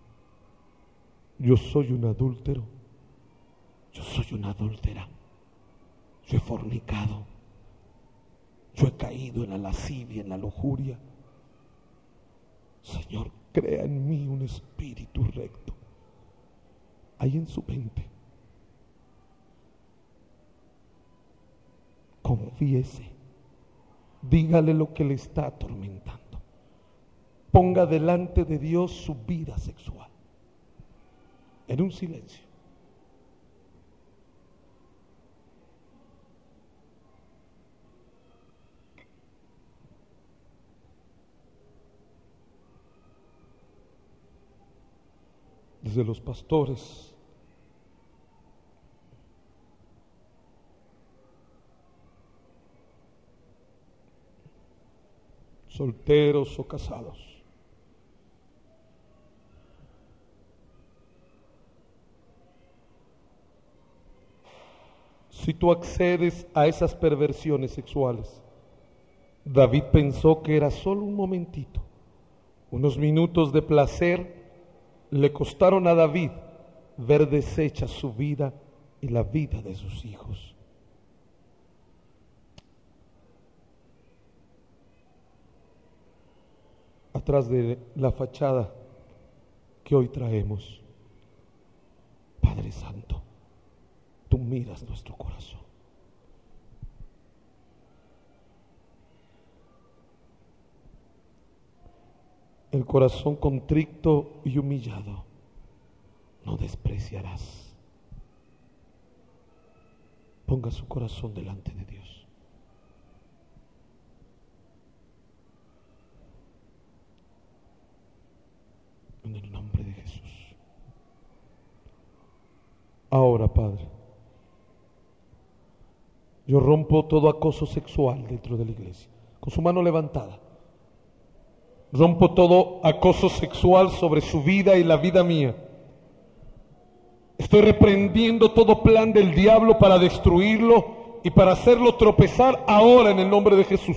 yo soy un adúltero, yo soy una adúltera, yo he fornicado, yo he caído en la lascivia, en la lujuria. Señor, crea en mí un espíritu recto. Ahí en su mente, confiese, dígale lo que le está atormentando, ponga delante de Dios su vida sexual, en un silencio. Desde los pastores, solteros o casados, si tú accedes a esas perversiones sexuales, David pensó que era solo un momentito, unos minutos de placer. Le costaron a David ver deshecha su vida y la vida de sus hijos. atrás de la fachada que hoy traemos. Padre Santo, tú miras nuestro corazón. El corazón contrito y humillado no despreciarás. Ponga su corazón delante de Dios. En el nombre de Jesús. Ahora, Padre, yo rompo todo acoso sexual dentro de la iglesia. Con su mano levantada. Rompo todo acoso sexual sobre su vida y la vida mía. Estoy reprendiendo todo plan del diablo para destruirlo y para hacerlo tropezar ahora en el nombre de Jesús.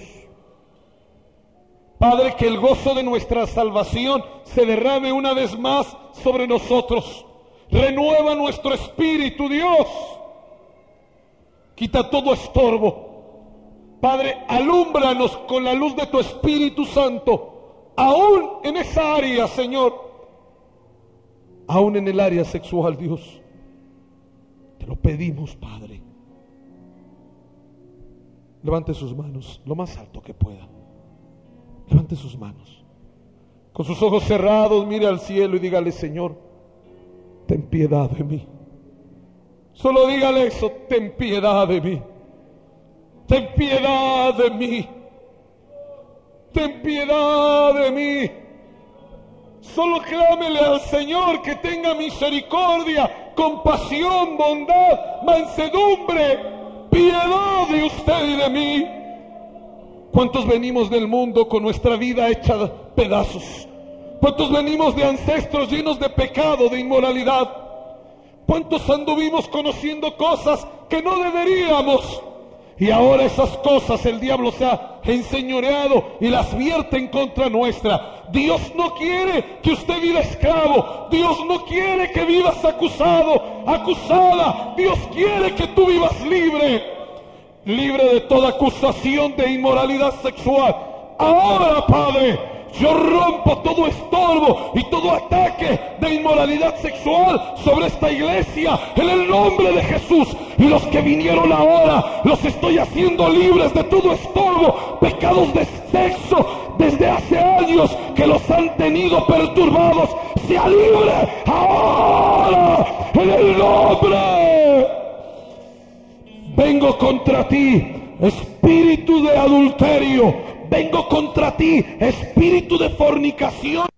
Padre, que el gozo de nuestra salvación se derrame una vez más sobre nosotros. Renueva nuestro espíritu, Dios. Quita todo estorbo. Padre, alúmbranos con la luz de tu Espíritu Santo. Aún en esa área, Señor, aún en el área sexual, Dios, te lo pedimos, Padre. Levante sus manos lo más alto que pueda. Levante sus manos. Con sus ojos cerrados, mire al cielo y dígale: Señor, ten piedad de mí. Solo dígale eso: ten piedad de mí. Ten piedad de mí. Ten piedad de mí. Solo clámele al Señor que tenga misericordia, compasión, bondad, mansedumbre, piedad de usted y de mí. ¿Cuántos venimos del mundo con nuestra vida hecha pedazos? ¿Cuántos venimos de ancestros llenos de pecado, de inmoralidad? ¿Cuántos anduvimos conociendo cosas que no deberíamos? Y ahora esas cosas el diablo se ha enseñoreado y las vierte en contra nuestra. Dios no quiere que usted viva esclavo. Dios no quiere que vivas acusado, acusada. Dios quiere que tú vivas libre, libre de toda acusación de inmoralidad sexual. Ahora, Padre, yo rompo todo estorbo y todo ataque de inmoralidad sexual sobre esta iglesia en el nombre de Jesús. Y los que vinieron ahora, los estoy haciendo libres de todo estorbo, pecados de sexo desde hace años que los han tenido perturbados. Sea libre ahora en el nombre. Vengo contra ti, espíritu de adulterio. Vengo contra ti, espíritu de fornicación.